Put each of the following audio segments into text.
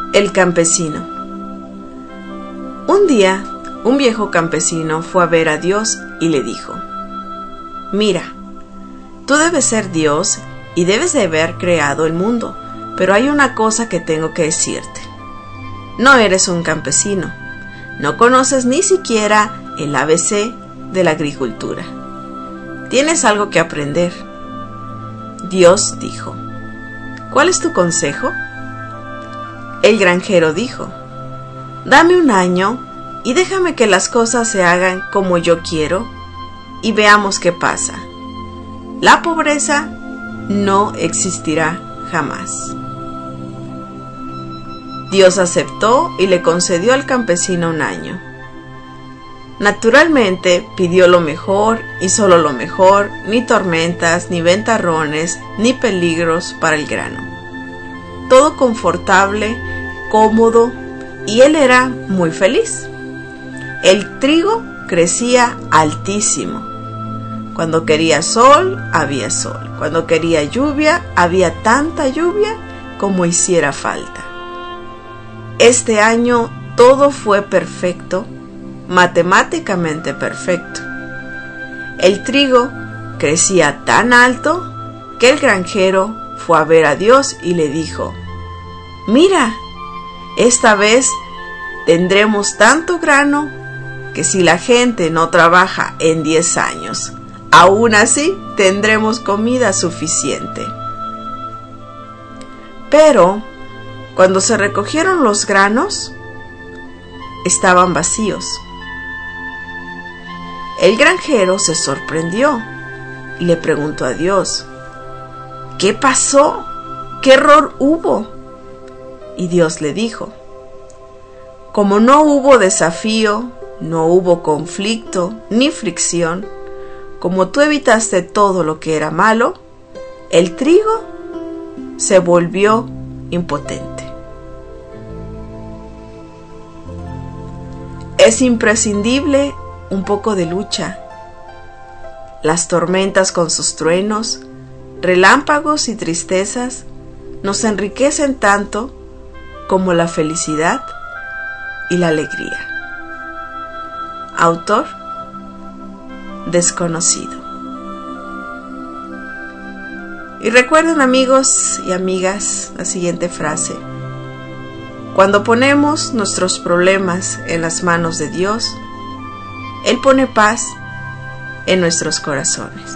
El campesino. Un día, un viejo campesino fue a ver a Dios y le dijo: Mira, tú debes ser Dios y debes de haber creado el mundo, pero hay una cosa que tengo que decirte. No eres un campesino, no conoces ni siquiera el ABC de la agricultura. Tienes algo que aprender. Dios dijo: ¿Cuál es tu consejo? El granjero dijo: Dame un año y déjame que las cosas se hagan como yo quiero y veamos qué pasa. La pobreza no existirá jamás. Dios aceptó y le concedió al campesino un año. Naturalmente pidió lo mejor y solo lo mejor, ni tormentas, ni ventarrones, ni peligros para el grano. Todo confortable, cómodo, y él era muy feliz. El trigo crecía altísimo. Cuando quería sol, había sol. Cuando quería lluvia, había tanta lluvia como hiciera falta. Este año todo fue perfecto, matemáticamente perfecto. El trigo crecía tan alto que el granjero fue a ver a Dios y le dijo: Mira, esta vez tendremos tanto grano que si la gente no trabaja en 10 años, aún así tendremos comida suficiente. Pero cuando se recogieron los granos, estaban vacíos. El granjero se sorprendió y le preguntó a Dios: ¿Qué pasó? ¿Qué error hubo? Y Dios le dijo: Como no hubo desafío, no hubo conflicto ni fricción, como tú evitaste todo lo que era malo, el trigo se volvió impotente. Es imprescindible un poco de lucha. Las tormentas con sus truenos, relámpagos y tristezas nos enriquecen tanto como la felicidad y la alegría. Autor desconocido. Y recuerden, amigos y amigas, la siguiente frase: cuando ponemos nuestros problemas en las manos de Dios, Él pone paz en nuestros corazones.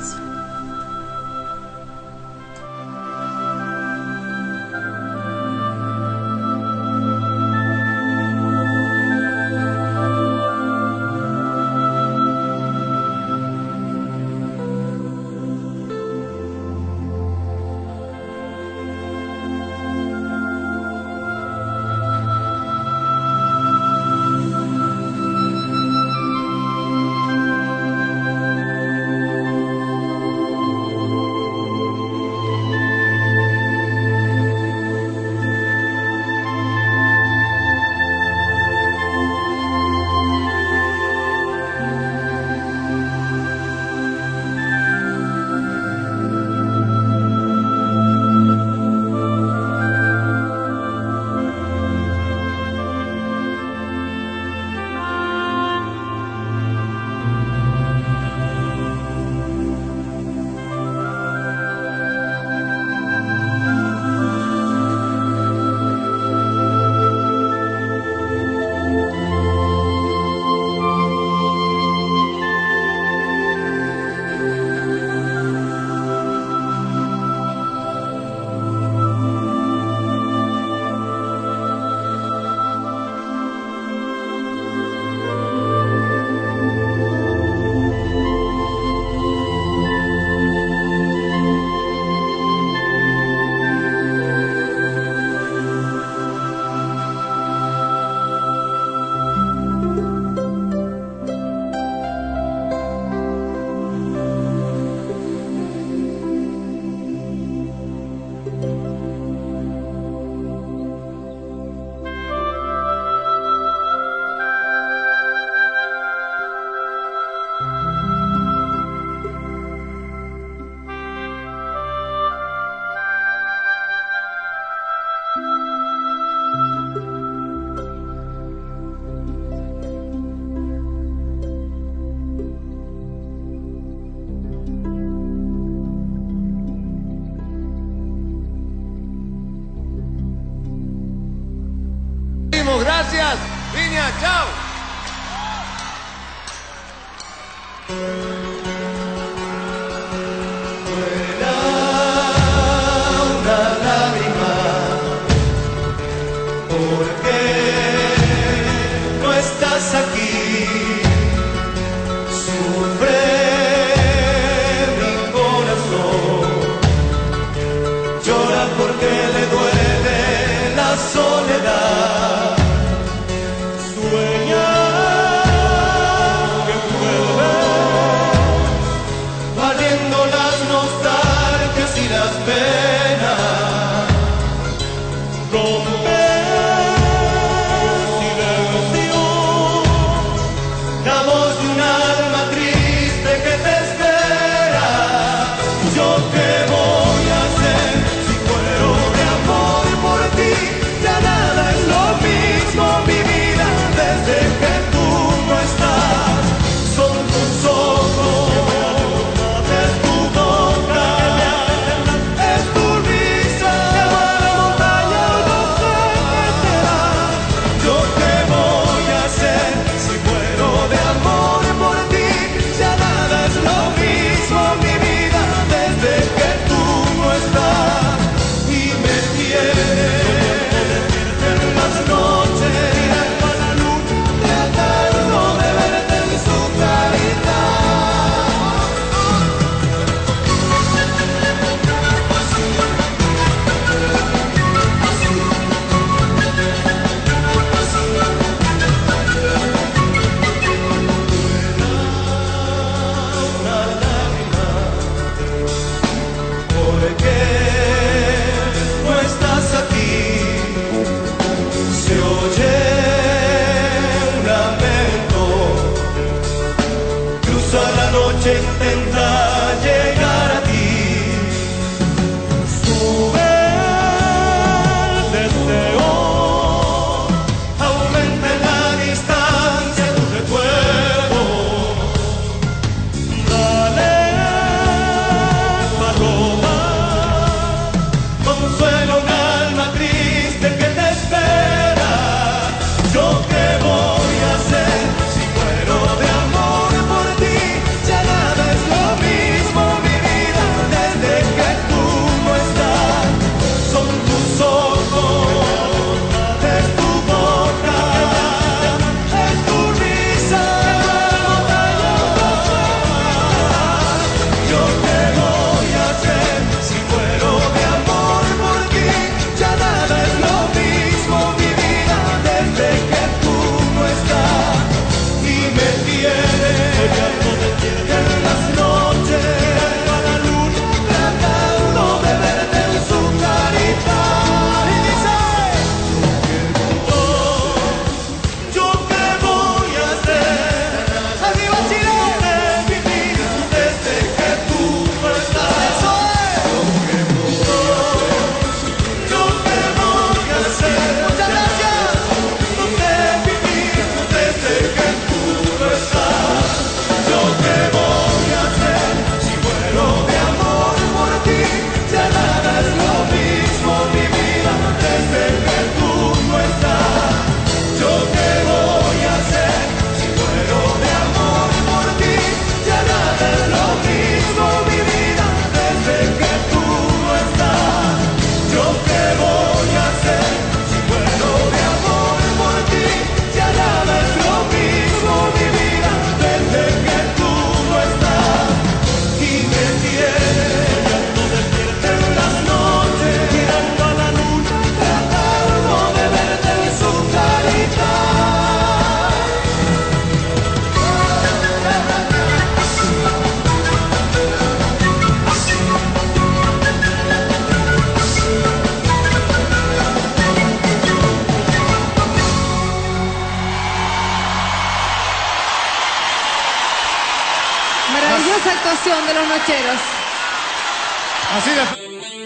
versión de Los Nocheros. Así de...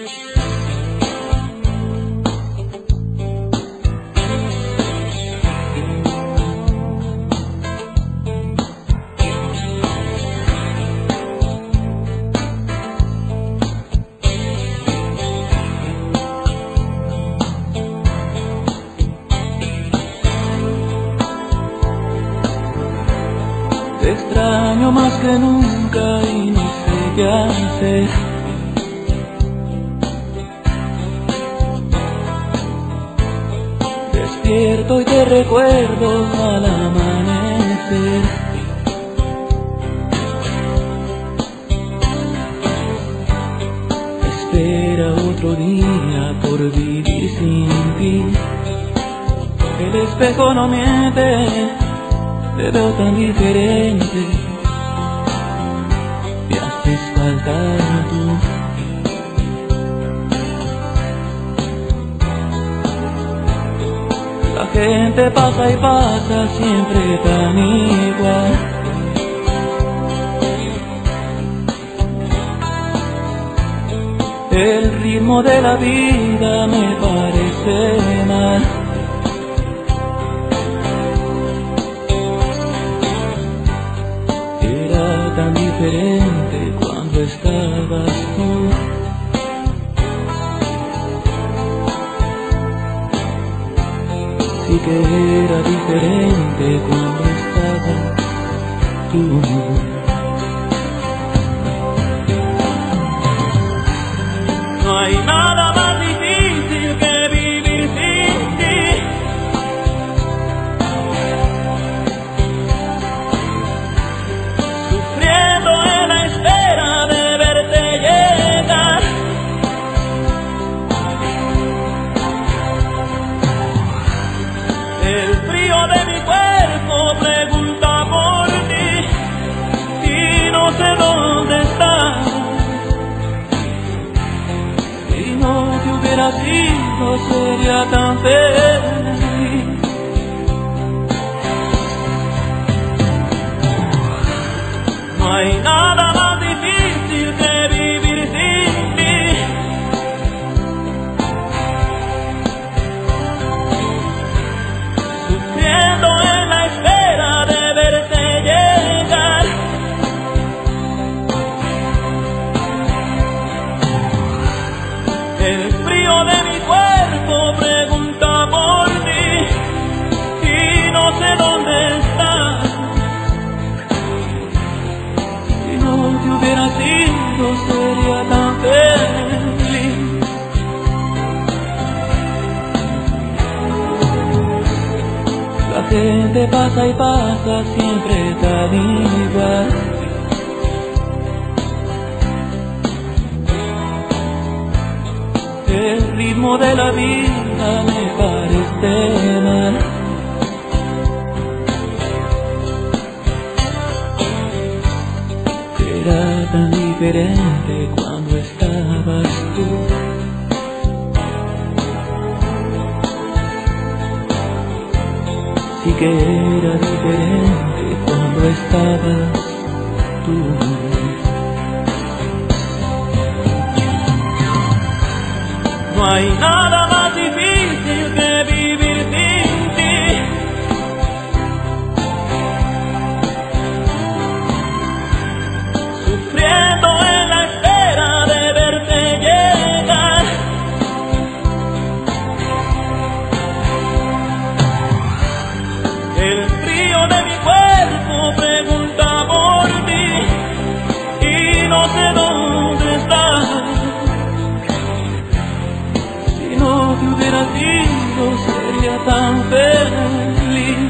Te extraño más que nunca y no sé qué hacer. Despierto y te recuerdo al amanecer. Espera otro día por vivir sin ti. El espejo no miente, te veo tan diferente, me haces falta tú. La gente pasa y pasa siempre tan igual. El ritmo de la vida me parece mal. Tan diferente cuando estabas tú. Sí que era diferente cuando estabas tú. No hay nada más difícil que vivir sin ti. Así no sería tan feliz. No hay nada más difícil que vivir sin ti. Sufriendo en la espera de verte llegar. El frío de mi cuerpo pregunta por ti y no sé dónde estás. Si no te hubiera sido sería tan feliz. La gente pasa y pasa siempre tan igual. El ritmo de la vida me parece mal. Era tan diferente cuando estabas tú. Sí que era diferente cuando estabas tú. No hay nada más difícil que vivir sin ti. Sufriendo en la espera de verte llegar. El frío de mi cuerpo pregunta por ti y no sé dónde estás. Si no te hubiera sido sería tan feliz.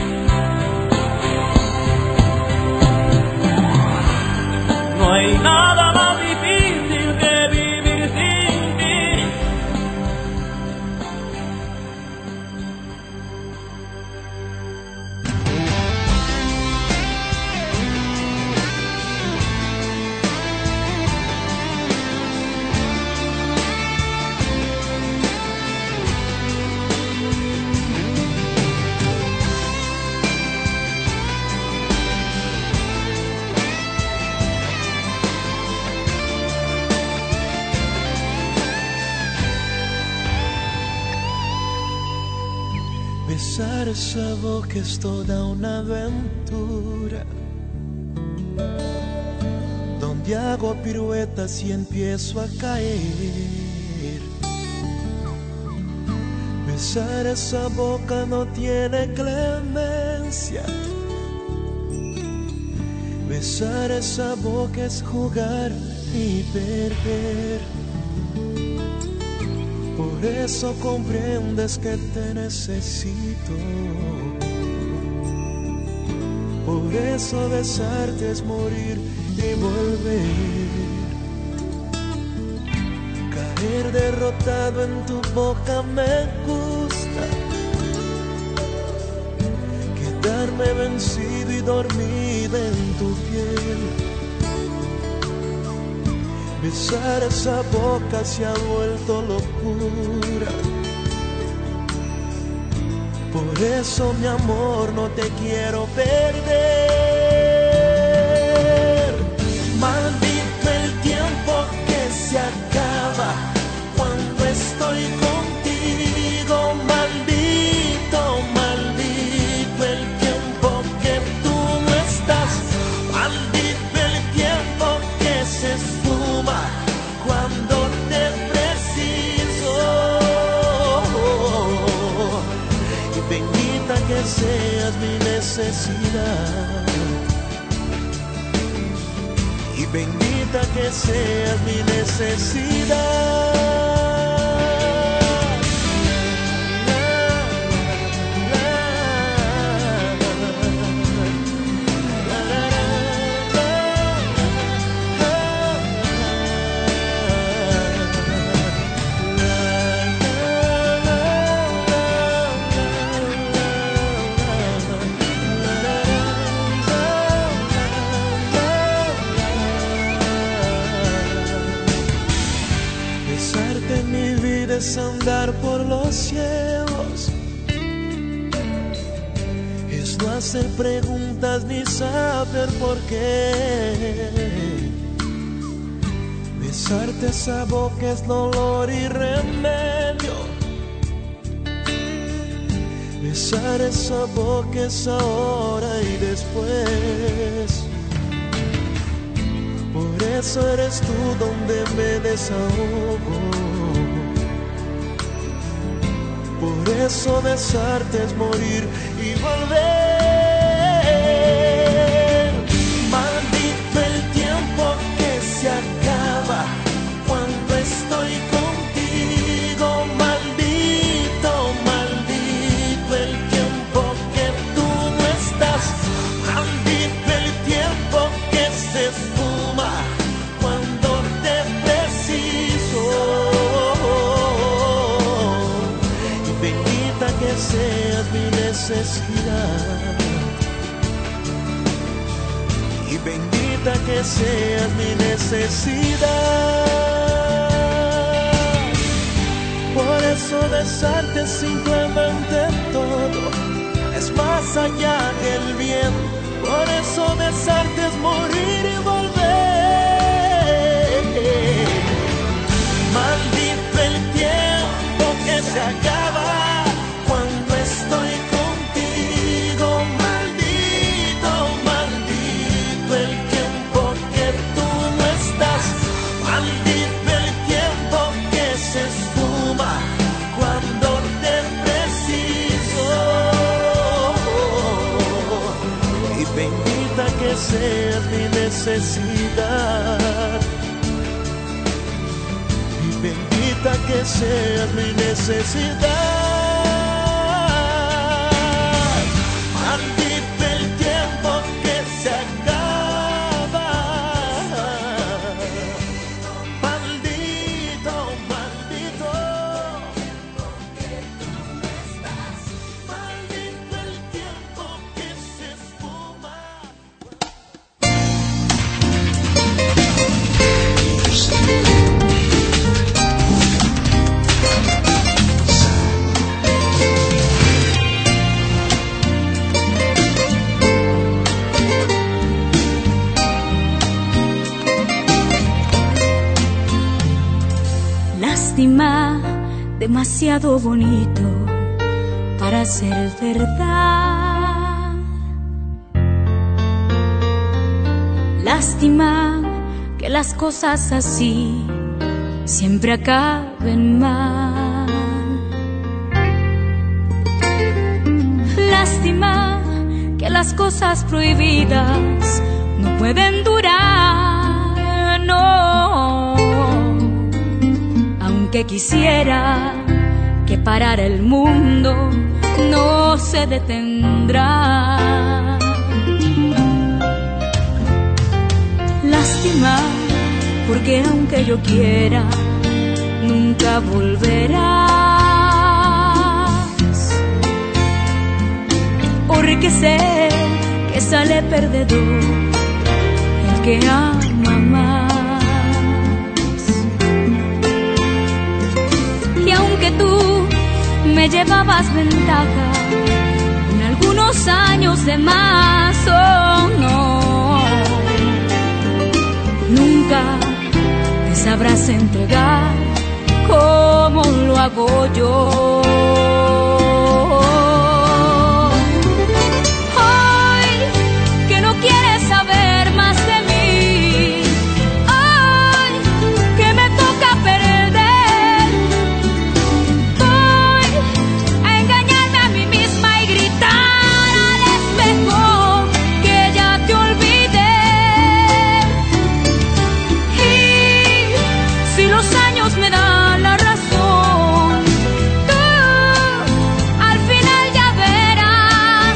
No hay nada más difícil que vivir sin ti. Besar esa boca es toda una aventura, donde hago piruetas y empiezo a caer. Besar esa boca no tiene clemencia. Besar esa boca es jugar y perder. Por eso comprendes que te necesito. Por eso besarte es morir y volver. Caer derrotado en tu boca me gusta. Quedarme vencido y dormido en tu piel. Besar esa boca se ha vuelto locura. Por eso, mi amor, no te quiero perder. Maldito el tiempo que se acaba cuando estoy contigo. Maldito, maldito el tiempo que tú no estás. Maldito el tiempo que se esfuma cuando te preciso. Y bendita que seas mi necesidad. Y bendita que seas mi necesidad. Es andar por los cielos, es no hacer preguntas ni saber por qué. Besarte esa boca es dolor y remedio. Besar esa boca es ahora y después. Por eso eres tú donde me desahogo. Por eso besarte es morir y volver. Maldito el tiempo que se acaba cuando estoy contigo. Maldito, maldito el tiempo que tú no estás. Maldito el tiempo que se esfuma cuando te preciso. Que seas mi necesidad. Y bendita que seas mi necesidad. Por eso besarte es simplemente todo, es más allá del bien. Por eso besarte es morir y volver. Maldito el tiempo que se acaba cuando estoy contigo. Maldito, maldito el tiempo que tú no estás. Maldito el tiempo que se esfuma cuando te preciso. Y bendita que seas mi necesidad. Y bendita que seas mi necesidad. Demasiado bonito para ser verdad. Lástima que las cosas así siempre acaben mal. Lástima que las cosas prohibidas no pueden durar, no. Aunque quisiera que parara el mundo, no se detendrá. Lástima, porque aunque yo quiera, nunca volverás. Porque sé que sale perdedor el que ama más. Y aunque tú me llevabas ventaja con algunos años de más, oh no, nunca te sabrás entregar como lo hago yo. Hoy que no quieres saber más de mí, hoy que me toca perder, voy a engañarme a mí misma y gritar al espejo que ya te olvidé. Y si los años me dan la razón, tú al final ya verás.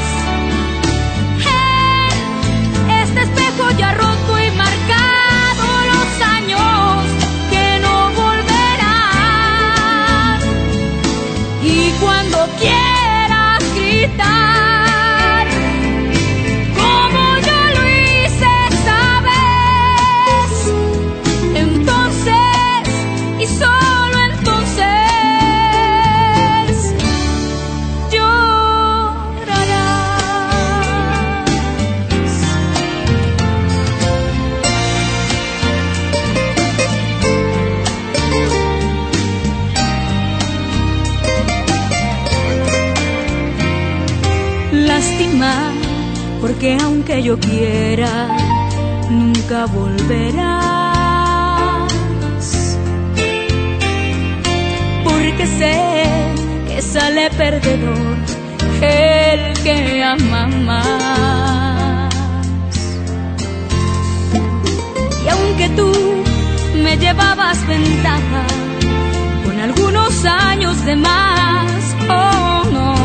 En este espejo ya roto y marcado los años que no volverán. Y cuando quieras gritar, como yo lo hice esa vez, entonces y solo entonces llorarás. Lástima, porque aunque yo quiera, nunca volverás. Porque sé que sale perdedor el que ama más. Y aunque tú me llevabas ventaja con algunos años de más, oh no,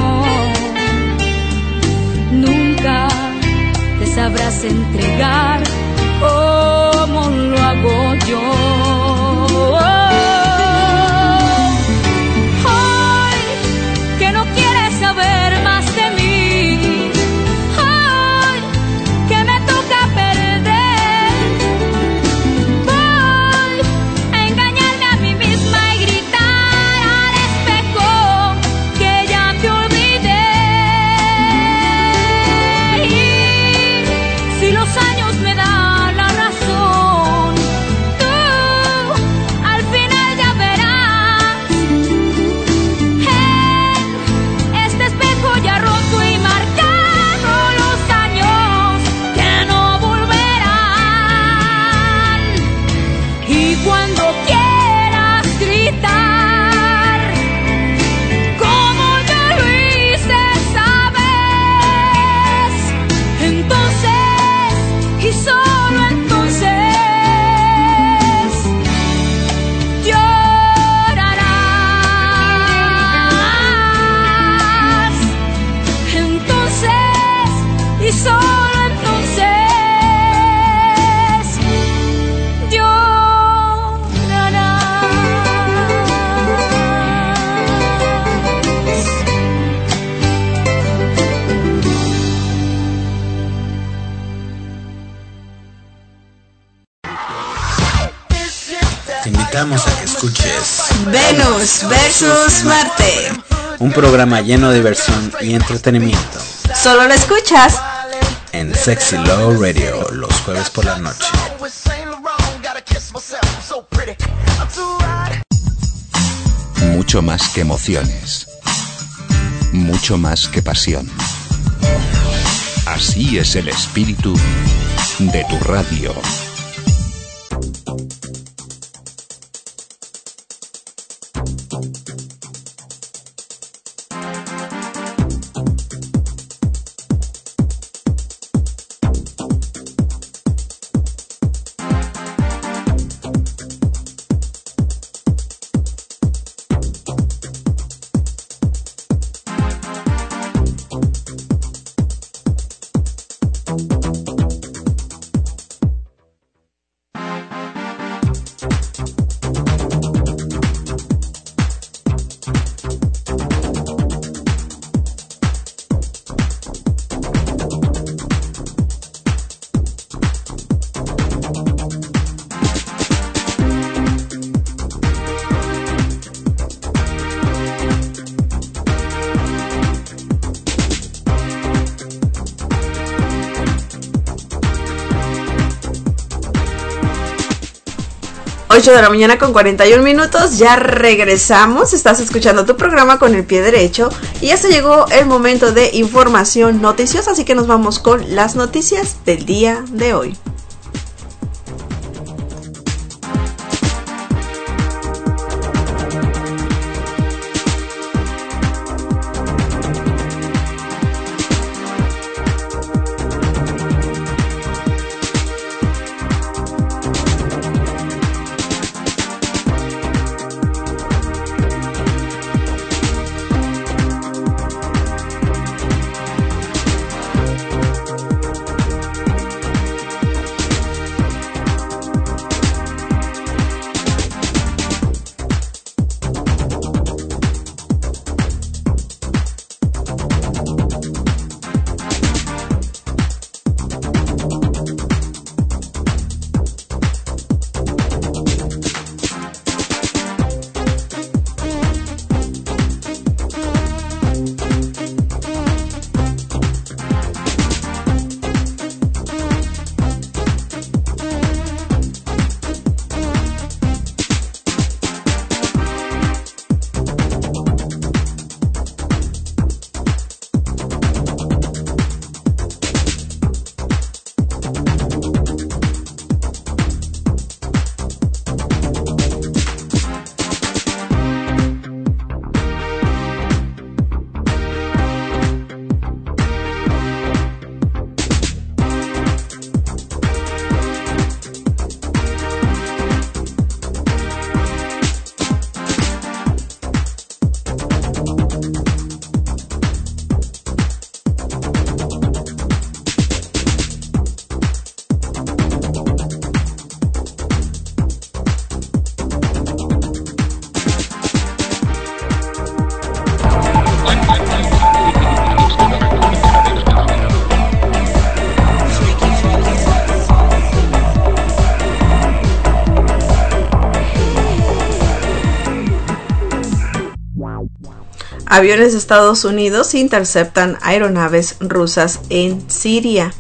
nunca te sabrás entregar como lo hago yo. Hoy que no quieres saber más de mí, hoy que me toca perder, voy a engañarme a mí misma y gritar al espejo que ya te olvidé. Y si los años me dan la razón, tú al final ya verás. En este espejo ya roto y marcado los años que no volverán. Y cuando quieras gritar, como yo lo hice esa vez, entonces y solo entonces llorarás. Entonces y solo entonces Te invitamos a que escuches Venus versus Marte. un programa lleno de diversión y entretenimiento Solo lo escuchas en Sexy Low Radio los jueves por la noche. Mucho más que emociones. mucho más que pasión. Así es el espíritu de tu radio. De la mañana con 41 minutos, ya regresamos. Estás escuchando tu programa Con el Pie Derecho y ya se llegó el momento de información noticiosa, así que nos vamos con las noticias del día de hoy. Aviones de Estados Unidos interceptan aeronaves rusas en Siria.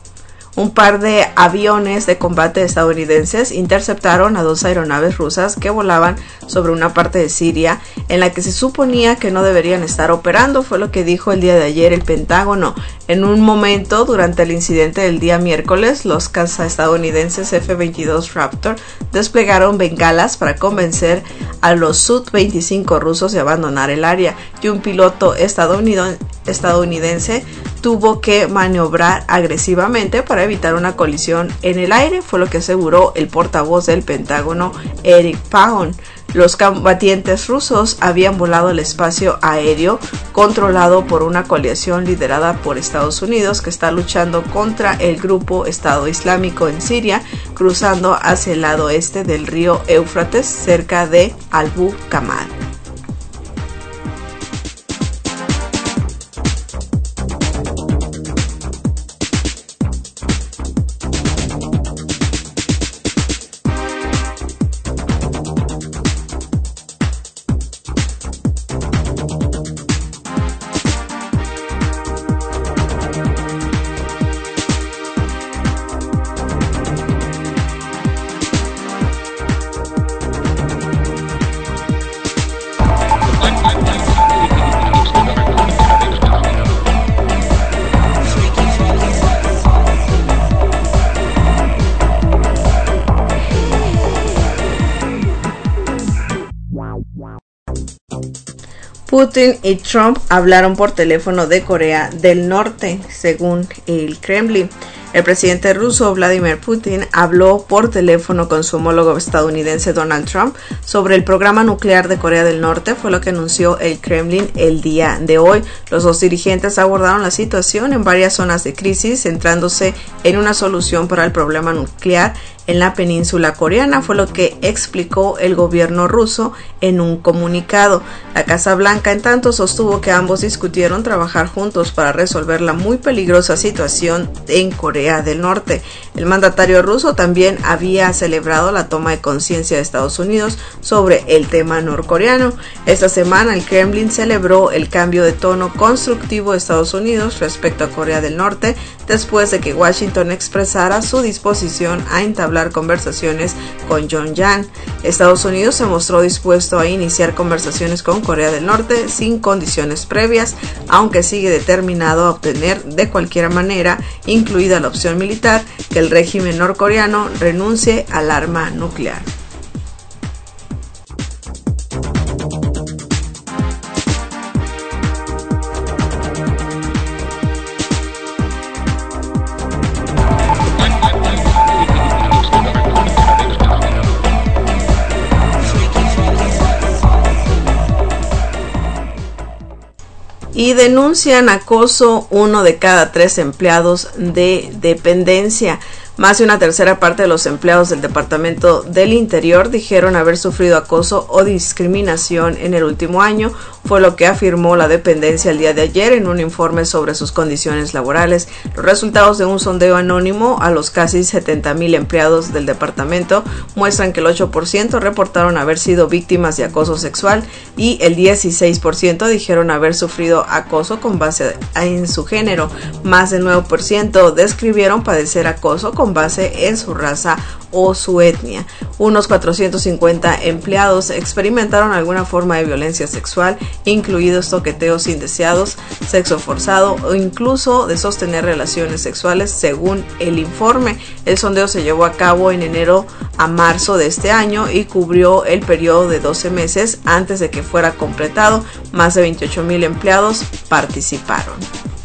Un par de aviones de combate estadounidenses interceptaron a 2 aeronaves rusas que volaban sobre una parte de Siria en la que se suponía que no deberían estar operando, fue lo que dijo el día de ayer el Pentágono. En un momento, durante el incidente del día miércoles, los cazaestadounidenses F-22 Raptor desplegaron bengalas para convencer a los Su-25 rusos de abandonar el área, y un piloto estadounidense tuvo que maniobrar agresivamente para evitar una colisión en el aire, fue lo que aseguró el portavoz del Pentágono, Eric Pajon. Los combatientes rusos habían volado el espacio aéreo controlado por una coalición liderada por Estados Unidos que está luchando contra el grupo Estado Islámico en Siria, cruzando hacia el lado este del río Éufrates cerca de Abu Kamal. Putin y Trump hablaron por teléfono de Corea del Norte, según el Kremlin. El presidente ruso Vladimir Putin habló por teléfono con su homólogo estadounidense Donald Trump sobre el programa nuclear de Corea del Norte, fue lo que anunció el Kremlin el día de hoy. Los dos dirigentes abordaron la situación en varias zonas de crisis, centrándose en una solución para el problema nuclear en la península coreana, fue lo que explicó el gobierno ruso en un comunicado. La Casa Blanca, en tanto, sostuvo que ambos discutieron trabajar juntos para resolver la muy peligrosa situación en Corea del Norte. El mandatario ruso también había celebrado la toma de conciencia de Estados Unidos sobre el tema norcoreano. Esta semana el Kremlin celebró el cambio de tono constructivo de Estados Unidos respecto a Corea del Norte, después de que Washington expresara su disposición a entablar conversaciones con Pyongyang. Estados Unidos se mostró dispuesto a iniciar conversaciones con Corea del Norte sin condiciones previas, aunque sigue determinado a obtener de cualquier manera, incluida la opción militar, que el régimen norcoreano renuncie al arma nuclear. Y denuncian acoso 1 de cada 3 empleados de dependencia. Más de una tercera parte de los empleados del Departamento del Interior dijeron haber sufrido acoso o discriminación en el último año, fue lo que afirmó la dependencia el día de ayer en un informe sobre sus condiciones laborales. Los resultados de un sondeo anónimo a los casi 70,000 empleados del departamento muestran que el 8% reportaron haber sido víctimas de acoso sexual y el 16% dijeron haber sufrido acoso con base en su género. Más del 9% describieron padecer acoso con base en su raza o su etnia. Unos 450 empleados experimentaron alguna forma de violencia sexual, incluidos toqueteos indeseados, sexo forzado o incluso de sostener relaciones sexuales, según el informe. El sondeo se llevó a cabo en enero a marzo de este año y cubrió el periodo de 12 meses antes de que fuera completado. Más de 28,000 empleados participaron.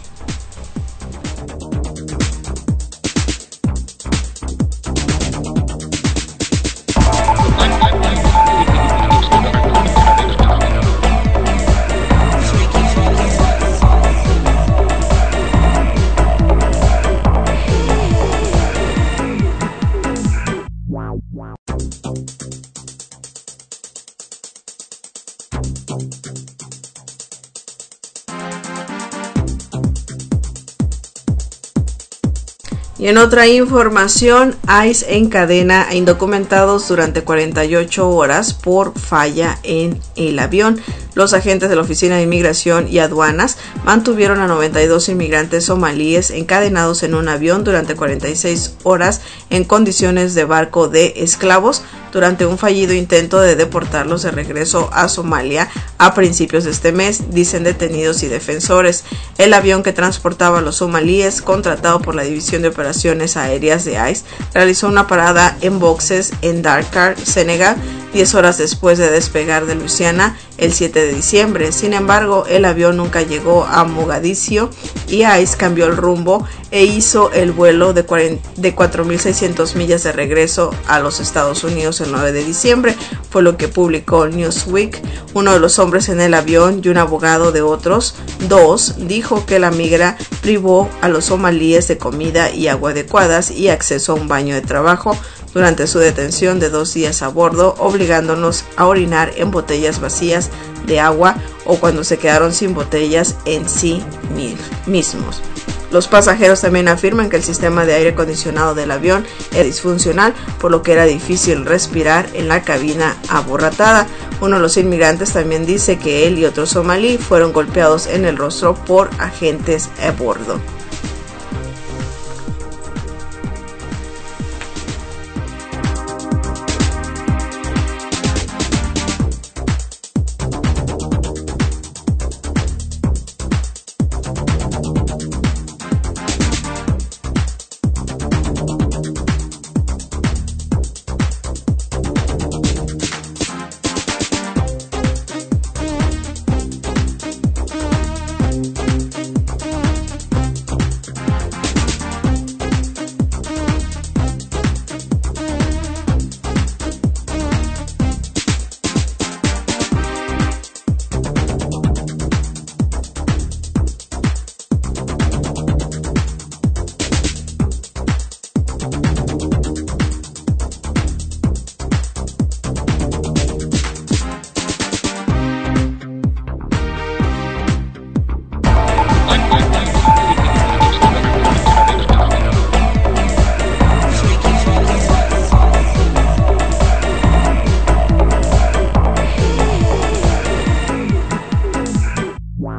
Y en otra información, ICE encadena a indocumentados durante 48 horas por falla en el avión. Los agentes de la Oficina de Inmigración y Aduanas mantuvieron a 92 inmigrantes somalíes encadenados en un avión durante 46 horas en condiciones de barco de esclavos durante un fallido intento de deportarlos de regreso a Somalia a principios de este mes, dicen detenidos y defensores. El avión que transportaba a los somalíes, contratado por la División de Operaciones Aéreas de ICE, realizó una parada en boxes en Dakar, Senegal, 10 horas después de despegar de Luisiana el 7 de diciembre. Sin embargo, el avión nunca llegó a Mogadiscio y ICE cambió el rumbo e hizo el vuelo de 4.600 millas de regreso a los Estados Unidos el 9 de diciembre, fue lo que publicó Newsweek. Uno de los hombres en el avión y un abogado de otros dos dijo que la migra privó a los somalíes de comida y agua adecuadas y acceso a un baño de trabajo durante su detención de 2 días a bordo, obligándonos a orinar en botellas vacías de agua o cuando se quedaron sin botellas en sí mismos. Los pasajeros también afirman que el sistema de aire acondicionado del avión era disfuncional, por lo que era difícil respirar en la cabina abarrotada. Uno de los inmigrantes también dice que él y otro somalí fueron golpeados en el rostro por agentes a bordo.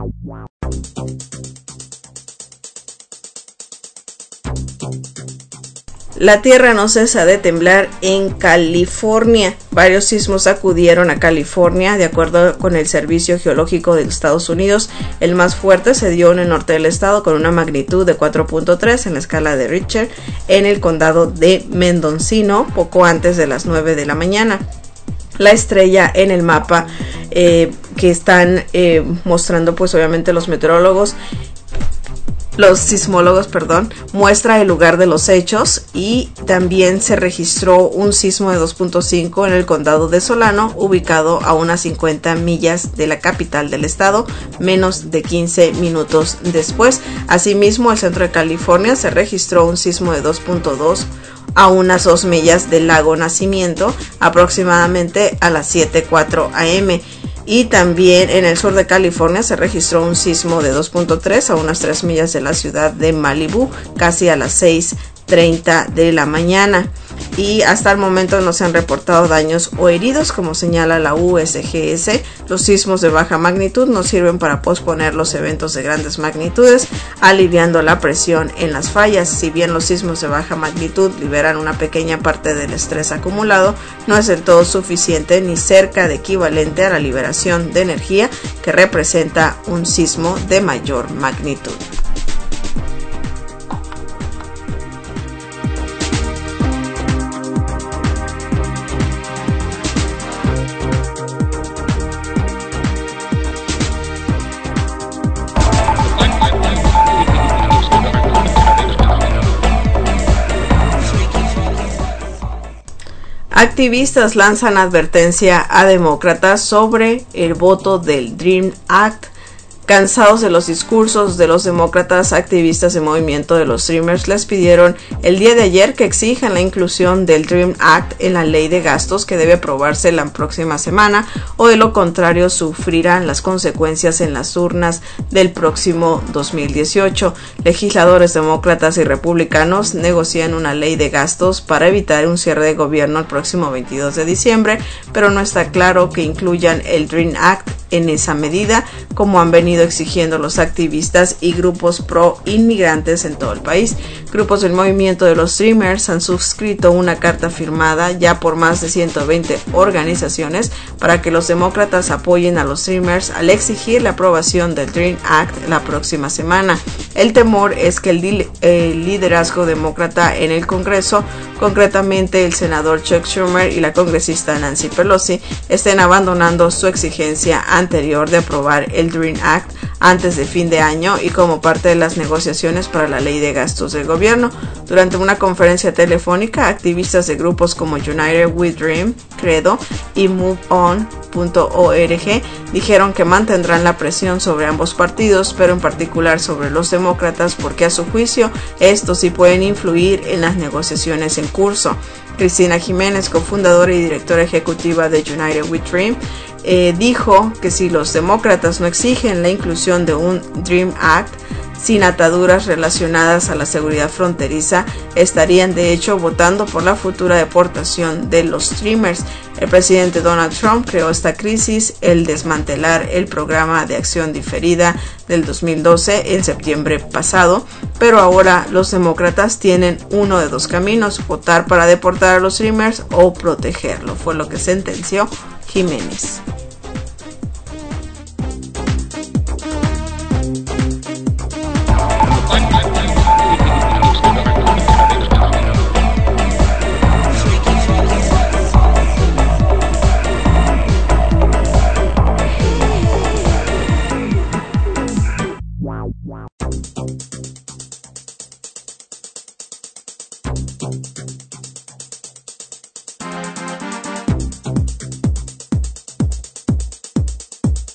La tierra no cesa de temblar en California. Varios sismos sacudieron a California, de acuerdo con el Servicio Geológico de Estados Unidos. El más fuerte se dio en el norte del estado con una magnitud de 4.3 en la escala de Richter en el condado de Mendocino, poco antes de las 9 de la mañana. La estrella en el mapa que están mostrando, pues obviamente los sismólogos, muestra el lugar de los hechos, y también se registró un sismo de 2.5 en el condado de Solano, ubicado a unas 50 millas de la capital del estado, menos de 15 minutos después. Asimismo, el centro de California se registró un sismo de 2.2 a unas 2 millas del lago Nacimiento, aproximadamente a las 7:04 am. Y también en el sur de California se registró un sismo de 2.3 a unas 3 millas de la ciudad de Malibu, casi a las 6:30 de la mañana. Y hasta el momento no se han reportado daños o heridos, como señala la USGS. Los sismos de baja magnitud no sirven para posponer los eventos de grandes magnitudes, aliviando la presión en las fallas. Si bien los sismos de baja magnitud liberan una pequeña parte del estrés acumulado, no es del todo suficiente ni cerca de equivalente a la liberación de energía que representa un sismo de mayor magnitud. Activistas lanzan advertencia a demócratas sobre el voto del DREAM Act. Cansados de los discursos de los demócratas, activistas del movimiento de los Dreamers les pidieron el día de ayer que exijan la inclusión del DREAM Act en la ley de gastos que debe aprobarse la próxima semana, o de lo contrario sufrirán las consecuencias en las urnas del próximo 2018. Legisladores demócratas y republicanos negocian una ley de gastos para evitar un cierre de gobierno el próximo 22 de diciembre, pero no está claro que incluyan el DREAM Act en esa medida, como han venido exigiendo los activistas y grupos pro inmigrantes en todo el país. Grupos del movimiento de los Dreamers han suscrito una carta firmada ya por más de 120 organizaciones para que los demócratas apoyen a los Dreamers al exigir la aprobación del DREAM Act la próxima semana. El temor es que el liderazgo demócrata en el Congreso, concretamente el senador Chuck Schumer y la congresista Nancy Pelosi, estén abandonando su exigencia anterior de aprobar el DREAM Act antes de fin de año y como parte de las negociaciones para la ley de gastos del gobierno. Durante una conferencia telefónica, activistas de grupos como United We Dream, Credo y MoveOn.org dijeron que mantendrán la presión sobre ambos partidos, pero en particular sobre los demócratas, porque a su juicio estos sí pueden influir en las negociaciones en curso. Cristina Jiménez, cofundadora y directora ejecutiva de United We Dream, dijo que si los demócratas no exigen la inclusión de un DREAM Act sin ataduras relacionadas a la seguridad fronteriza, estarían de hecho votando por la futura deportación de los Dreamers. El presidente Donald Trump creó esta crisis al desmantelar el programa de acción diferida del 2012 en septiembre pasado, pero ahora los demócratas tienen uno de dos caminos: votar para deportar a los Dreamers o protegerlo, fue lo que sentenció Jiménez.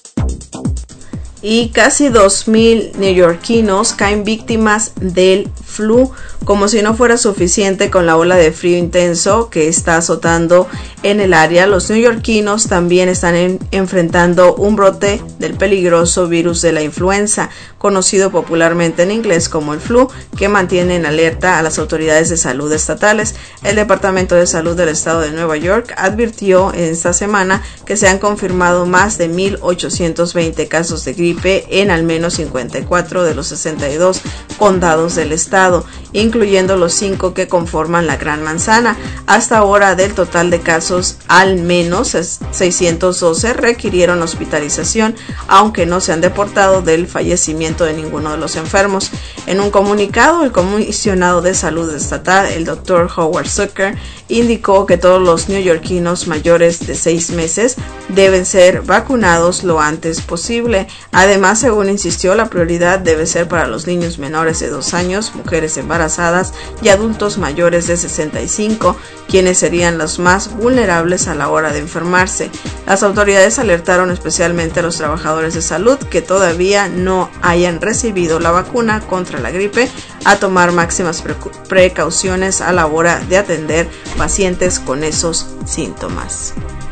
Y casi 2,000 neoyorquinos caen víctimas del flu. Como si no fuera suficiente con la ola de frío intenso que está azotando en el área, los neoyorquinos también están enfrentando un brote del peligroso virus de la influenza, conocido popularmente en inglés como el flu, que mantiene en alerta a las autoridades de salud estatales. El Departamento de Salud del Estado de Nueva York advirtió esta semana que se han confirmado más de 1,820 casos de gripe en al menos 54 de los 62 condados del estado, incluyendo los 5 que conforman la Gran Manzana. Hasta ahora, del total de casos, al menos 612 requirieron hospitalización, aunque no se han deportado del fallecimiento de ninguno de los enfermos. En un comunicado, el comisionado de salud estatal, el Dr. Howard Zucker, indicó que todos los neoyorquinos mayores de 6 meses deben ser vacunados lo antes posible. Además, según insistió, la prioridad debe ser para los niños menores de 2 años, mujeres embarazadas y adultos mayores de 65, quienes serían los más vulnerables a la hora de enfermarse. Las autoridades alertaron especialmente a los trabajadores de salud que todavía no hayan recibido la vacuna contra la gripe a tomar máximas precauciones a la hora de atender pacientes con esos síntomas.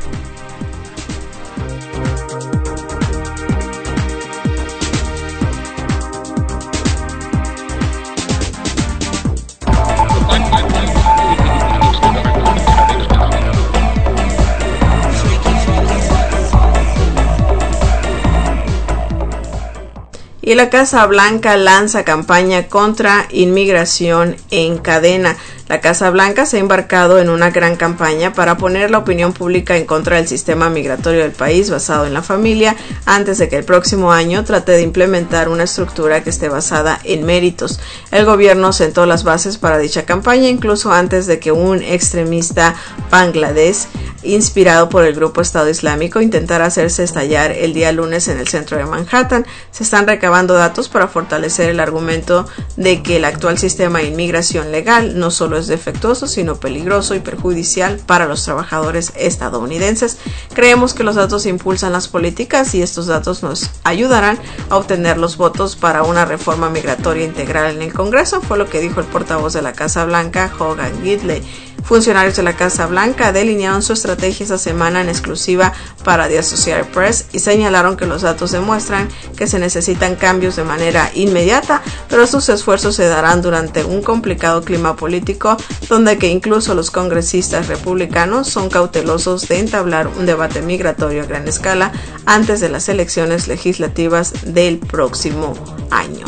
Y la Casa Blanca lanza campaña contra inmigración en cadena. La Casa Blanca se ha embarcado en una gran campaña para poner la opinión pública en contra del sistema migratorio del país basado en la familia, antes de que el próximo año trate de implementar una estructura que esté basada en méritos. El gobierno sentó las bases para dicha campaña incluso antes de que un extremista bangladés, inspirado por el grupo Estado Islámico, intentara hacerse estallar el día lunes en el centro de Manhattan. Se están recabando datos para fortalecer el argumento de que el actual sistema de inmigración legal no solo es defectuoso, sino peligroso y perjudicial para los trabajadores estadounidenses. Creemos que los datos impulsan las políticas y estos datos nos ayudarán a obtener los votos para una reforma migratoria integral en el Congreso, fue lo que dijo el portavoz de la Casa Blanca, Hogan Gidley. Funcionarios de la Casa Blanca delinearon su estrategia esta semana en exclusiva para The Associated Press y señalaron que los datos demuestran que se necesitan cambios de manera inmediata, pero sus esfuerzos se darán durante un complicado clima político donde que incluso los congresistas republicanos son cautelosos de entablar un debate migratorio a gran escala antes de las elecciones legislativas del próximo año.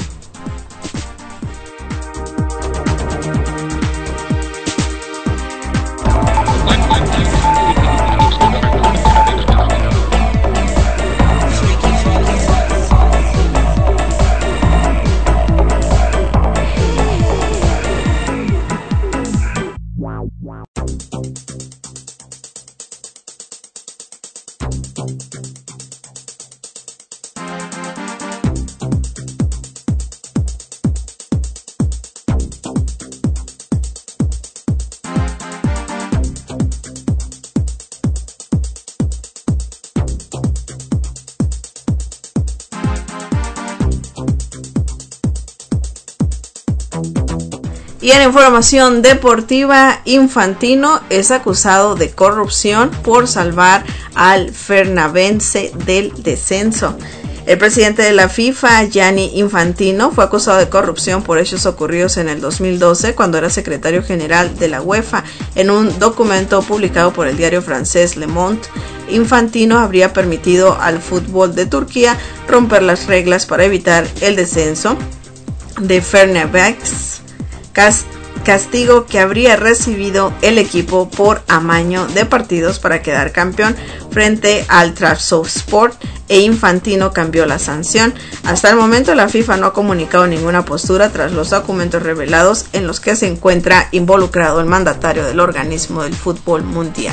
Y en información deportiva, Infantino es acusado de corrupción por salvar al Fernavense del descenso. El presidente de la FIFA, Gianni Infantino, fue acusado de corrupción por hechos ocurridos en el 2012 cuando era secretario general de la UEFA. En un documento publicado por el diario francés Le Monde, Infantino habría permitido al fútbol de Turquía romper las reglas para evitar el descenso de Fenerbahce, castigo que habría recibido el equipo por amaño de partidos para quedar campeón frente al Trabzonspor, e Infantino cambió la sanción. Hasta el momento la FIFA no ha comunicado ninguna postura tras los documentos revelados en los que se encuentra involucrado el mandatario del organismo del fútbol mundial.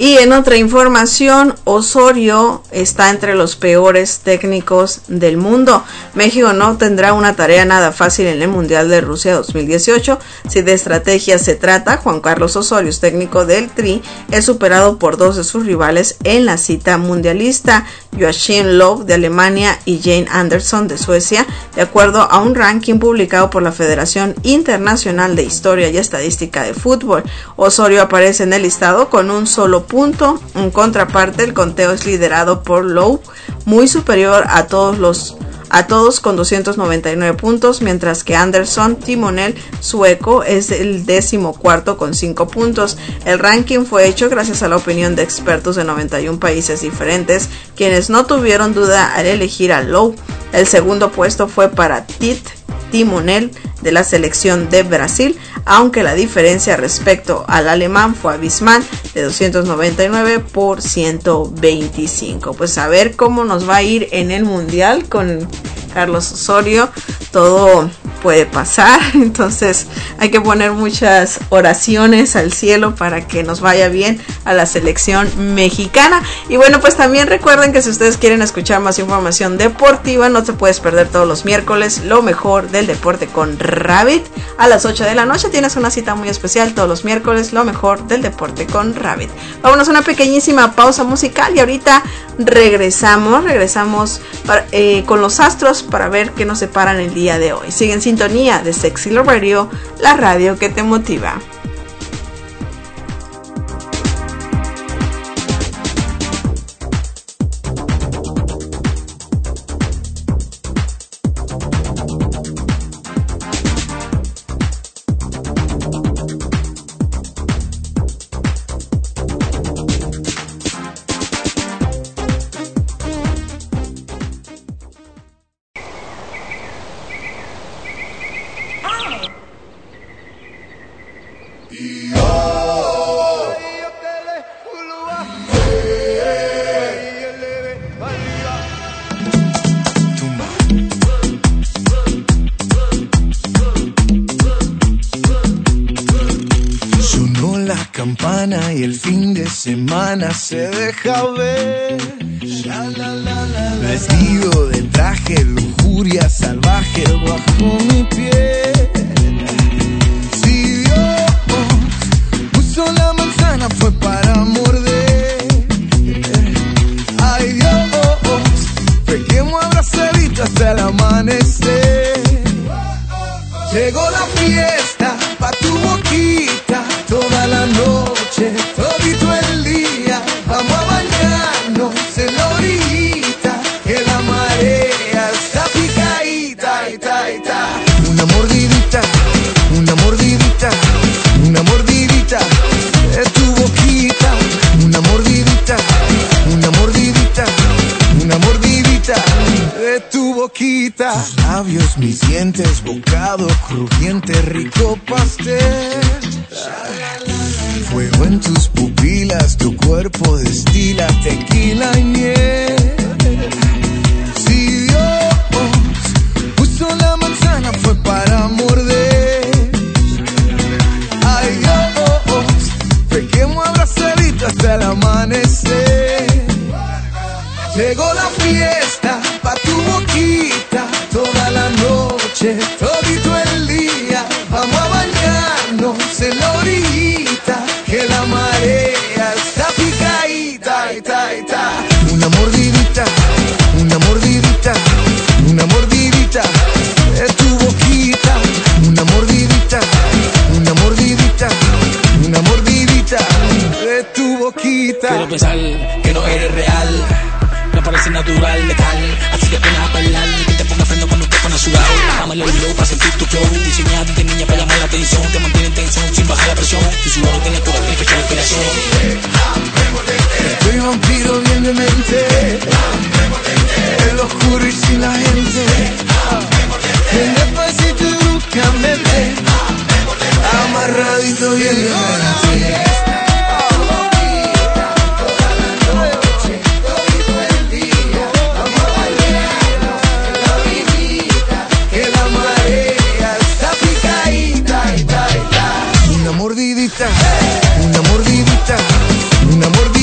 Y en otra información, Osorio está entre los peores técnicos del mundo. México no tendrá una tarea nada fácil en el Mundial de Rusia 2018. Si de estrategia se trata, Juan Carlos Osorio, técnico del Tri, es superado por dos de sus rivales en la cita mundialista, Joachim Löw de Alemania y Jane Anderson de Suecia, de acuerdo a un ranking publicado por la Federación Internacional de Historia y Estadística de Fútbol. Osorio aparece en el listado con un solo punto. En contraparte, el conteo es liderado por Löw, muy superior a todos con 299 puntos, mientras que Anderson, timonel sueco, es el 14º con 5 puntos. El ranking fue hecho gracias a la opinión de expertos de 91 países diferentes, quienes no tuvieron duda al elegir a Löw. El segundo puesto fue para Tite, timonel de la selección de Brasil, aunque la diferencia respecto al alemán fue abismal, de 299 por 125. Pues a ver cómo nos va a ir en el Mundial con Carlos Osorio. Todo puede pasar, entonces hay que poner muchas oraciones al cielo para que nos vaya bien a la selección mexicana. Y bueno, pues también recuerden que si ustedes quieren escuchar más información deportiva, no te puedes perder todos los miércoles lo mejor del deporte con Rabbit a las 8 de la noche. Tienes una cita muy especial todos los miércoles, lo mejor del deporte con Rabbit. Vámonos a una pequeñísima pausa musical y ahorita regresamos con los astros para ver qué nos separan el día de hoy. Sigue en sintonía de Sexy Love Radio, la radio que te motiva. Y el fin de semana se deja ver. Vestido de traje, lujuria salvaje bajo mi piel. Si Dios puso la manzana fue para morder. Ay Dios, peguemos abrazadito hasta el amanecer. Llegó la fiesta pa' tu boquita, toda la noche, todito el día. Vamos a bañarnos en la orillita, que la marea está picadita, Una mordidita, una mordidita, una mordidita de tu boquita. Una mordidita, una mordidita, una mordidita de tu boquita. Tus labios, mis dientes, bocado crujiente, rico pastel. Fuego en tus pupilas, tu cuerpo destila tequila y miel. Si Dios puso la manzana fue para morder. Ay Dios, peguemos abrazadito hasta el amanecer. Llegó la fiesta pa' tu boquita, toda la noche, todito el día. Vamos a bañarnos en la orillita, que la marea está picadita, Una mordidita, una mordidita, una mordidita de tu boquita. Una mordidita, una mordidita, una mordidita de tu boquita. Quiero pensar que no eres real, me parece natural, letal. Así que ven a bailar, que te ponga freno cuando te pones sudado. Dámelo el low para sentir tu flow, diseñado de niña para llamar la atención. Te mantiene en tensión sin bajar la presión. Tu sudor tiene poder, tiene fecha de inspiración. Estoy vampiro bien de mente, en lo oscuro y sin la gente. En despacito y bruscamente, amarradito bien de mente. Una mordidita, una mordidita, una mordidita.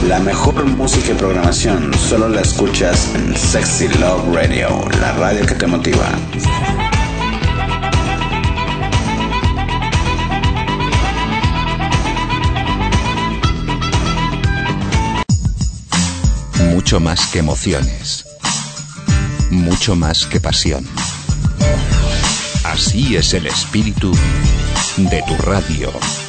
La mejor música y programación solo la escuchas en Sexy Love Radio, la radio que te motiva. Mucho más que emociones, mucho más que pasión. Así es el espíritu de tu radio.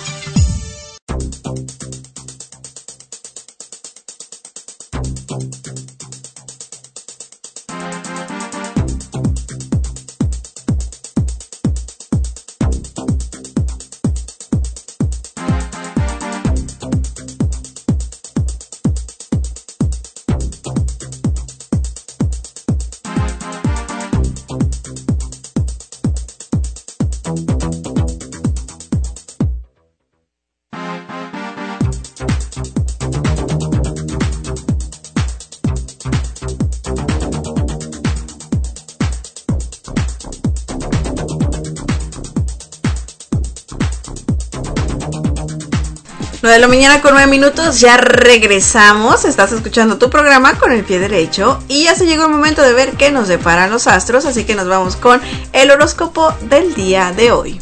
De la mañana con 9 minutos, ya regresamos. Estás escuchando tu programa Con el Pie Derecho y ya se llegó el momento de ver qué nos deparan los astros, así que nos vamos con el horóscopo del día de hoy.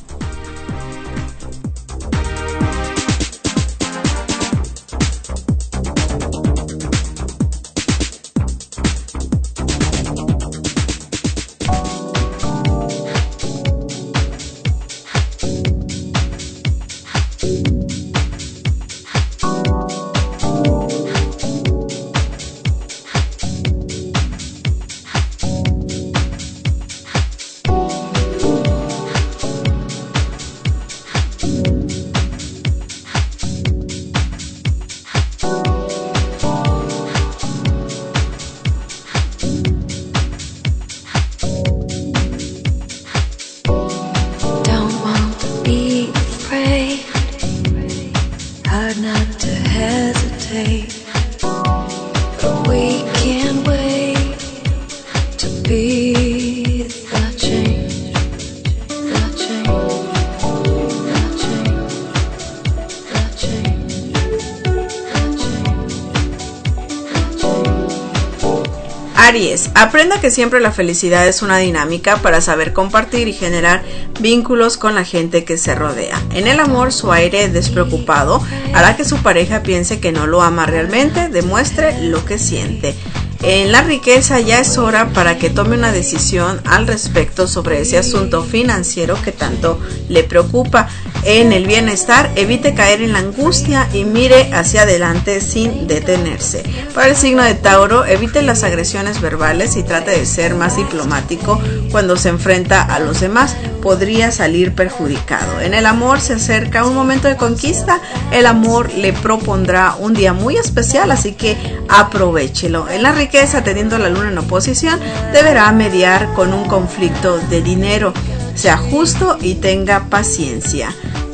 Aries, aprenda que siempre la felicidad es una dinámica para saber compartir y generar vínculos con la gente que se rodea. En el amor, su aire despreocupado hará que su pareja piense que no lo ama realmente, demuestre lo que siente. En la riqueza, ya es hora para que tome una decisión al respecto sobre ese asunto financiero que tanto le preocupa. En el bienestar, evite caer en la angustia y mire hacia adelante sin detenerse. Para el signo de Tauro, evite las agresiones verbales y trate de ser más diplomático cuando se enfrenta a los demás. Podría salir perjudicado. En el amor, se acerca un momento de conquista. El amor le propondrá un día muy especial, así que aprovéchelo. En la riqueza, teniendo la luna en oposición, deberá mediar con un conflicto de dinero. Sea justo y tenga paciencia.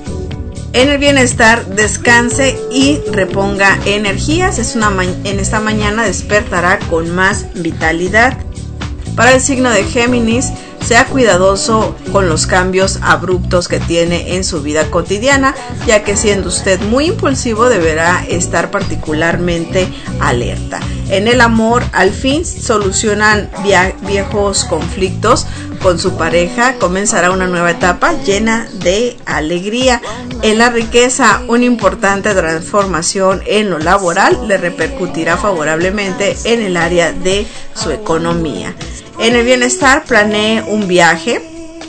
En el bienestar, descanse y reponga energías. En esta mañana despertará con más vitalidad. Para el signo de Géminis, sea cuidadoso con los cambios abruptos que tiene en su vida cotidiana, ya que siendo usted muy impulsivo deberá estar particularmente alerta. En el amor, al fin solucionan viejos conflictos con su pareja, comenzará una nueva etapa llena de alegría. En la riqueza, una importante transformación en lo laboral le repercutirá favorablemente en el área de su economía. En el bienestar, planee un viaje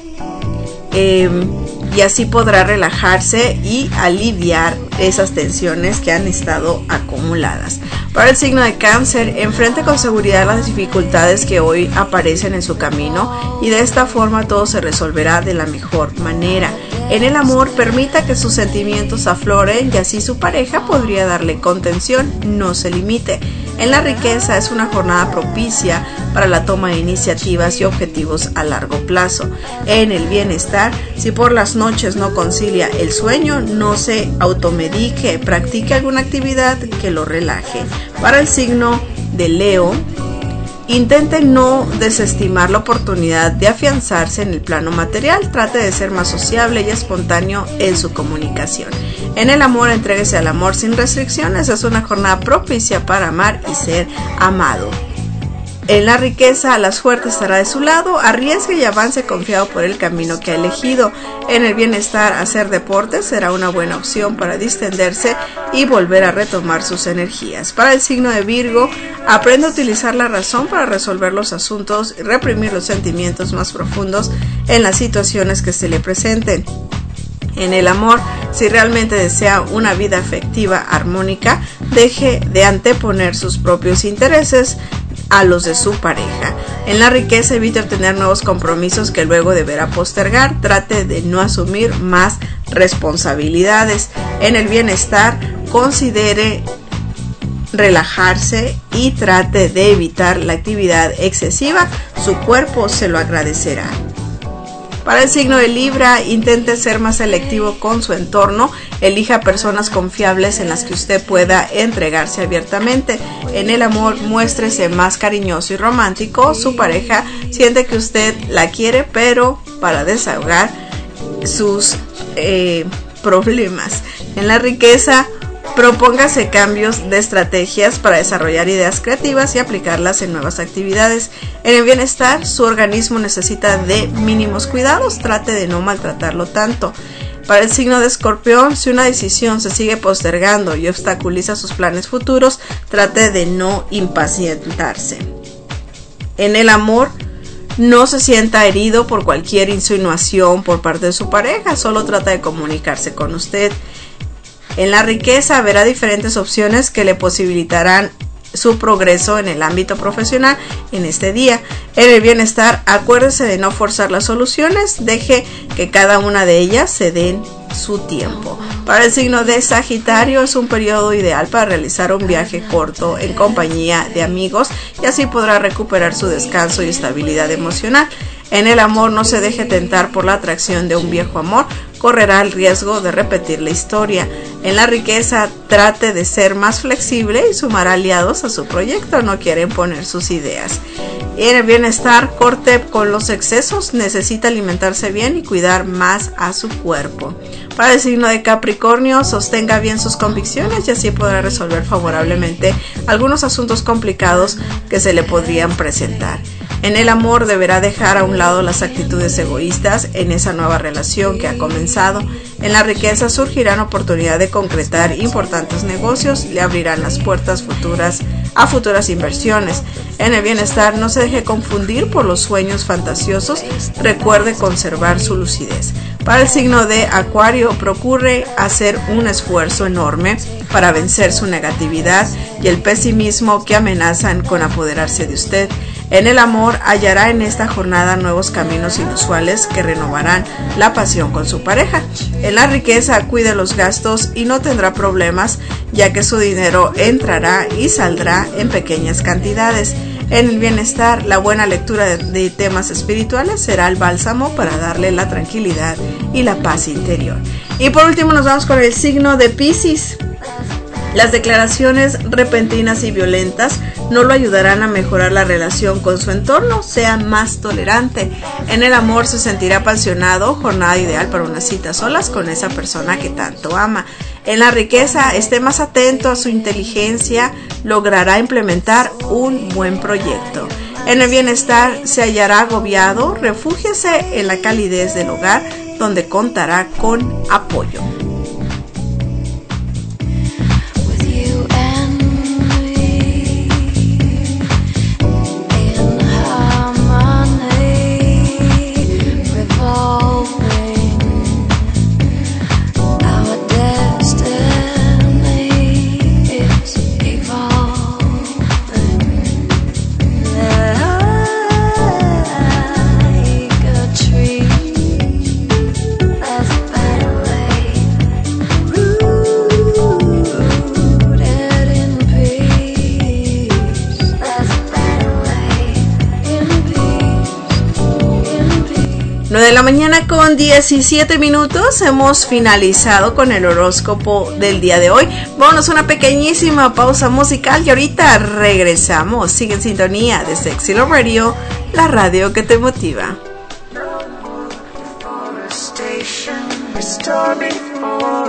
y así podrá relajarse y aliviar esas tensiones que han estado acumuladas. Para el signo de Cáncer, enfrente con seguridad las dificultades que hoy aparecen en su camino y de esta forma todo se resolverá de la mejor manera. En el amor, permita que sus sentimientos afloren y así su pareja podría darle contención, no se limite. En la riqueza, es una jornada propicia para la toma de iniciativas y objetivos a largo plazo. En el bienestar, si por las noches no concilia el sueño, no se automedique, practique alguna actividad que lo relaje. Para el signo de Leo, intente no desestimar la oportunidad de afianzarse en el plano material, trate de ser más sociable y espontáneo en su comunicación. En el amor, entréguese al amor sin restricciones. Es una jornada propicia para amar y ser amado. En la riqueza, la suerte estará de su lado. Arriesgue y avance confiado por el camino que ha elegido. En el bienestar, hacer deporte será una buena opción para distenderse y volver a retomar sus energías. Para el signo de Virgo, aprenda a utilizar la razón para resolver los asuntos y reprimir los sentimientos más profundos en las situaciones que se le presenten. En el amor, si realmente desea una vida afectiva armónica, deje de anteponer sus propios intereses a los de su pareja. En la riqueza, evite obtener nuevos compromisos que luego deberá postergar. Trate de no asumir más responsabilidades. En el bienestar, considere relajarse y trate de evitar la actividad excesiva. Su cuerpo se lo agradecerá. Para el signo de Libra, intente ser más selectivo con su entorno. Elija personas confiables en las que usted pueda entregarse abiertamente. En el amor, muéstrese más cariñoso y romántico. Su pareja siente que usted la quiere, pero para desahogar sus problemas. En la riqueza, propóngase cambios de estrategias para desarrollar ideas creativas y aplicarlas en nuevas actividades. En el bienestar, su organismo necesita de mínimos cuidados. Trate de no maltratarlo tanto. Para el signo de Escorpión, si una decisión se sigue postergando y obstaculiza sus planes futuros, trate de no impacientarse. En el amor, no se sienta herido por cualquier insinuación por parte de su pareja, solo trata de comunicarse con usted. En la riqueza, verá diferentes opciones que le posibilitarán su progreso en el ámbito profesional en este día. En el bienestar, acuérdese de no forzar las soluciones, deje que cada una de ellas se den su tiempo. Para el signo de Sagitario, es un periodo ideal para realizar un viaje corto en compañía de amigos y así podrá recuperar su descanso y estabilidad emocional. En el amor, no se deje tentar por la atracción de un viejo amor, correrá el riesgo de repetir la historia. En la riqueza, trate de ser más flexible y sumar aliados a su proyecto, no quiere imponer sus ideas. Y en el bienestar, corte con los excesos, necesita alimentarse bien y cuidar más a su cuerpo. Para el signo de Capricornio, sostenga bien sus convicciones y así podrá resolver favorablemente algunos asuntos complicados que se le podrían presentar. En el amor, deberá dejar a un lado las actitudes egoístas en esa nueva relación que ha comenzado. En la riqueza, surgirán oportunidades de concretar importantes negocios, le abrirán las puertas a futuras inversiones. En el bienestar, no se deje confundir por los sueños fantasiosos, recuerde conservar su lucidez. Para el signo de Acuario, procure hacer un esfuerzo enorme para vencer su negatividad y el pesimismo que amenazan con apoderarse de usted. En el amor, hallará en esta jornada nuevos caminos inusuales que renovarán la pasión con su pareja. En la riqueza, cuide los gastos y no tendrá problemas, ya que su dinero entrará y saldrá en pequeñas cantidades. En el bienestar, la buena lectura de temas espirituales será el bálsamo para darle la tranquilidad y la paz interior. Y por último, nos vamos con el signo de Piscis. Las declaraciones repentinas y violentas no lo ayudarán a mejorar la relación con su entorno. Sea más tolerante. En el amor, se sentirá apasionado, jornada ideal para una cita a solas con esa persona que tanto ama. En la riqueza, esté más atento a su inteligencia, logrará implementar un buen proyecto. En el bienestar, se hallará agobiado, refúgiese en la calidez del hogar, donde contará con apoyo. De la mañana con 17 minutos, hemos finalizado con el horóscopo del día de hoy. Vámonos a una pequeñísima pausa musical y ahorita regresamos. Sigue en sintonía de Sexy Love Radio, la radio que te motiva. Restoring photos.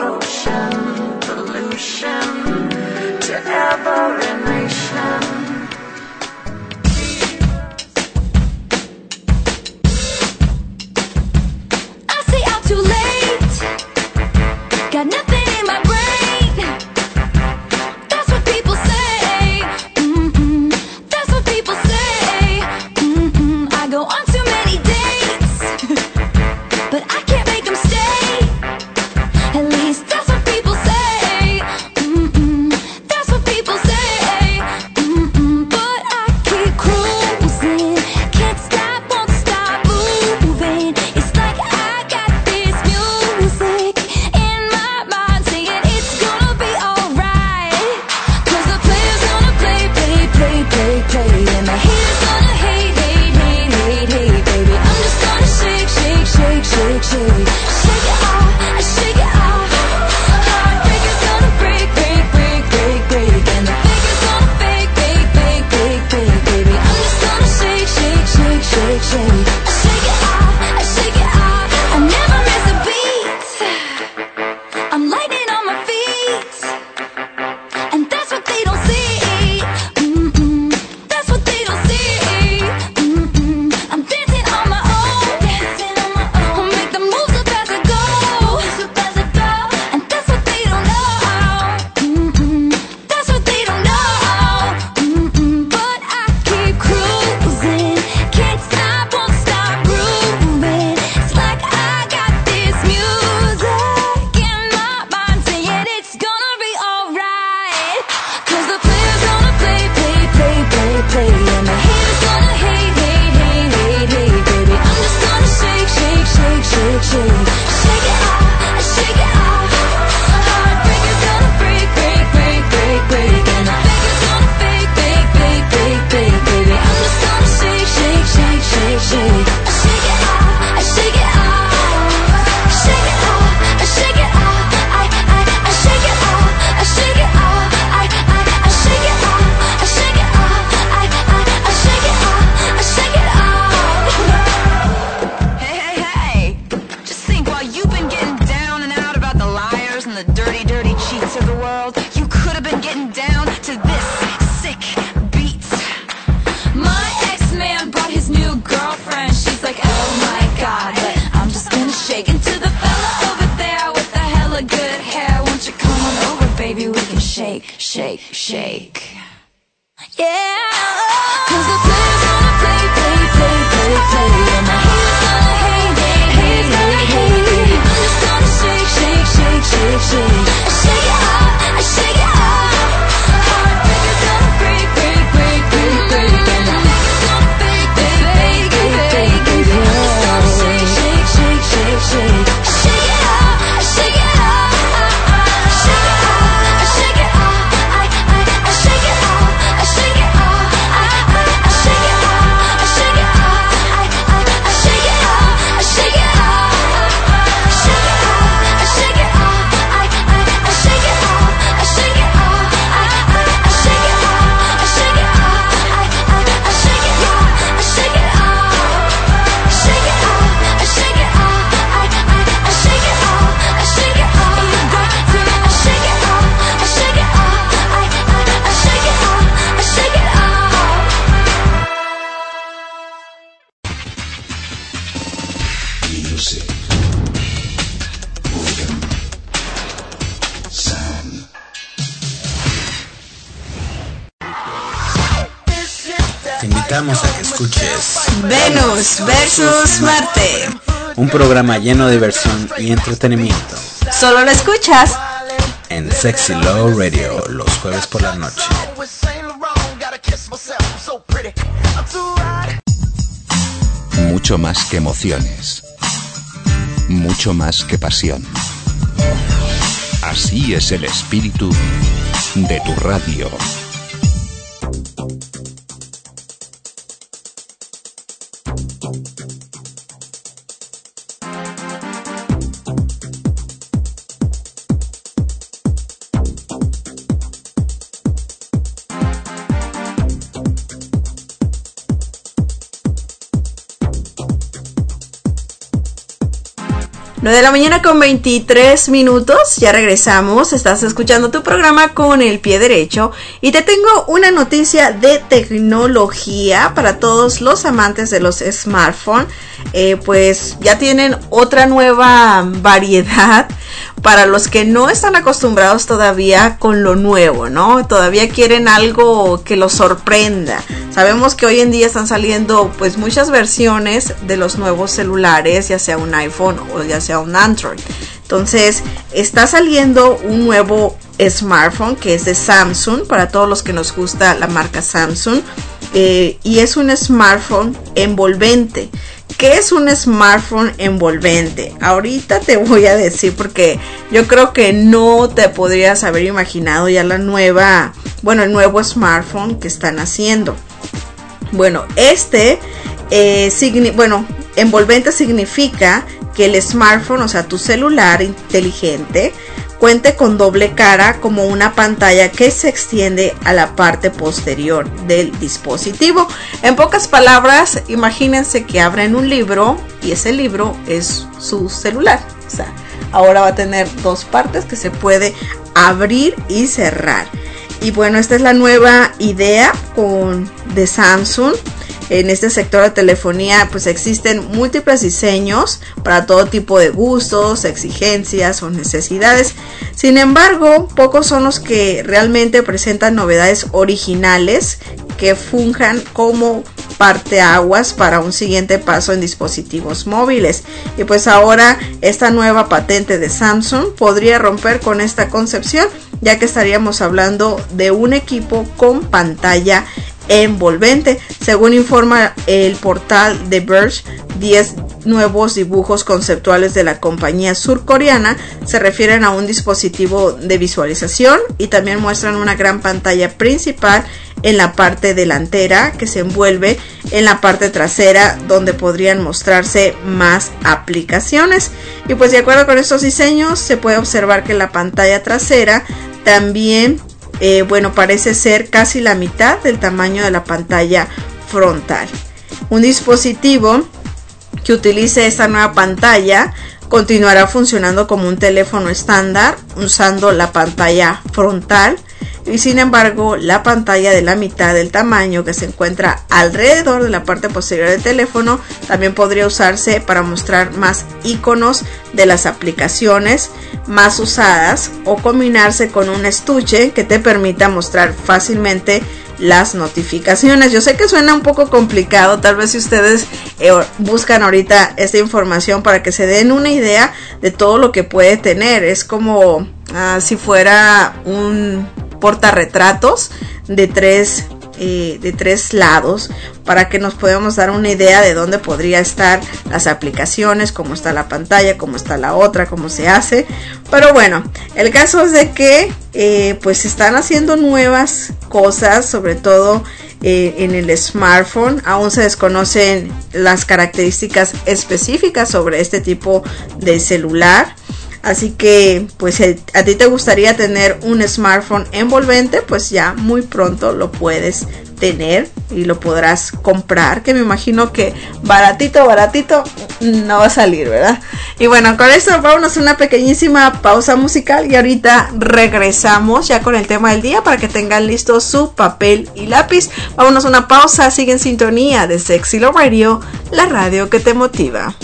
Te invitamos a que escuches Venus versus Marte, un programa lleno de diversión y entretenimiento. Solo lo escuchas en Sexy Love Radio los jueves por la noche. Mucho más que emociones, mucho más que pasión. Así es el espíritu de tu radio. 9 de la mañana con 23 minutos, ya regresamos, estás escuchando tu programa Con el Pie Derecho y te tengo una noticia de tecnología para todos los amantes de los smartphones. Pues ya tienen otra nueva variedad para los que no están acostumbrados todavía con lo nuevo, ¿no? Todavía quieren algo que los sorprenda. Sabemos que hoy en día están saliendo pues muchas versiones de los nuevos celulares, ya sea un iPhone o ya sea un Android. Entonces está saliendo un nuevo smartphone que es de Samsung, para todos los que nos gusta la marca Samsung, y es un smartphone envolvente. ¿Qué es un smartphone envolvente? Ahorita te voy a decir, porque yo creo que no te podrías haber imaginado ya el nuevo smartphone que están haciendo. Bueno, envolvente significa que el smartphone, o sea, tu celular inteligente, cuente con doble cara, como una pantalla que se extiende a la parte posterior del dispositivo. En pocas palabras, imagínense que abren un libro y ese libro es su celular. O sea, ahora va a tener dos partes que se puede abrir y cerrar. Y bueno, esta es la nueva idea de Samsung. En este sector de telefonía pues existen múltiples diseños para todo tipo de gustos, exigencias o necesidades. Sin embargo, pocos son los que realmente presentan novedades originales que funjan como parteaguas para un siguiente paso en dispositivos móviles. Y pues ahora esta nueva patente de Samsung podría romper con esta concepción, ya que estaríamos hablando de un equipo con pantalla envolvente. Según informa el portal The Verge, 10 nuevos dibujos conceptuales de la compañía surcoreana se refieren a un dispositivo de visualización y también muestran una gran pantalla principal en la parte delantera que se envuelve en la parte trasera, donde podrían mostrarse más aplicaciones. Y pues de acuerdo con estos diseños se puede observar que la pantalla trasera también parece ser casi la mitad del tamaño de la pantalla frontal. Un dispositivo que utilice esta nueva pantalla continuará funcionando como un teléfono estándar usando la pantalla frontal, y sin embargo la pantalla de la mitad del tamaño que se encuentra alrededor de la parte posterior del teléfono también podría usarse para mostrar más iconos de las aplicaciones más usadas o combinarse con un estuche que te permita mostrar fácilmente las notificaciones. Yo sé que suena un poco complicado, tal vez si ustedes buscan ahorita esta información para que se den una idea de todo lo que puede tener. Es como si fuera un portarretratos de tres lados, para que nos podamos dar una idea de dónde podría estar las aplicaciones, cómo está la pantalla, cómo está la otra, cómo se hace. Pero bueno, el caso es de que pues están haciendo nuevas cosas, sobre todo en el smartphone. Aún se desconocen las características específicas sobre este tipo de celular. Así que, pues, si a ti te gustaría tener un smartphone envolvente, pues ya muy pronto lo puedes tener y lo podrás comprar, que me imagino que baratito no va a salir, ¿verdad? Y bueno, con eso vámonos a una pequeñísima pausa musical y ahorita regresamos ya con el tema del día para que tengan listo su papel y lápiz. Vámonos a una pausa, sigue en sintonía de Sexy Love Radio, la radio que te motiva.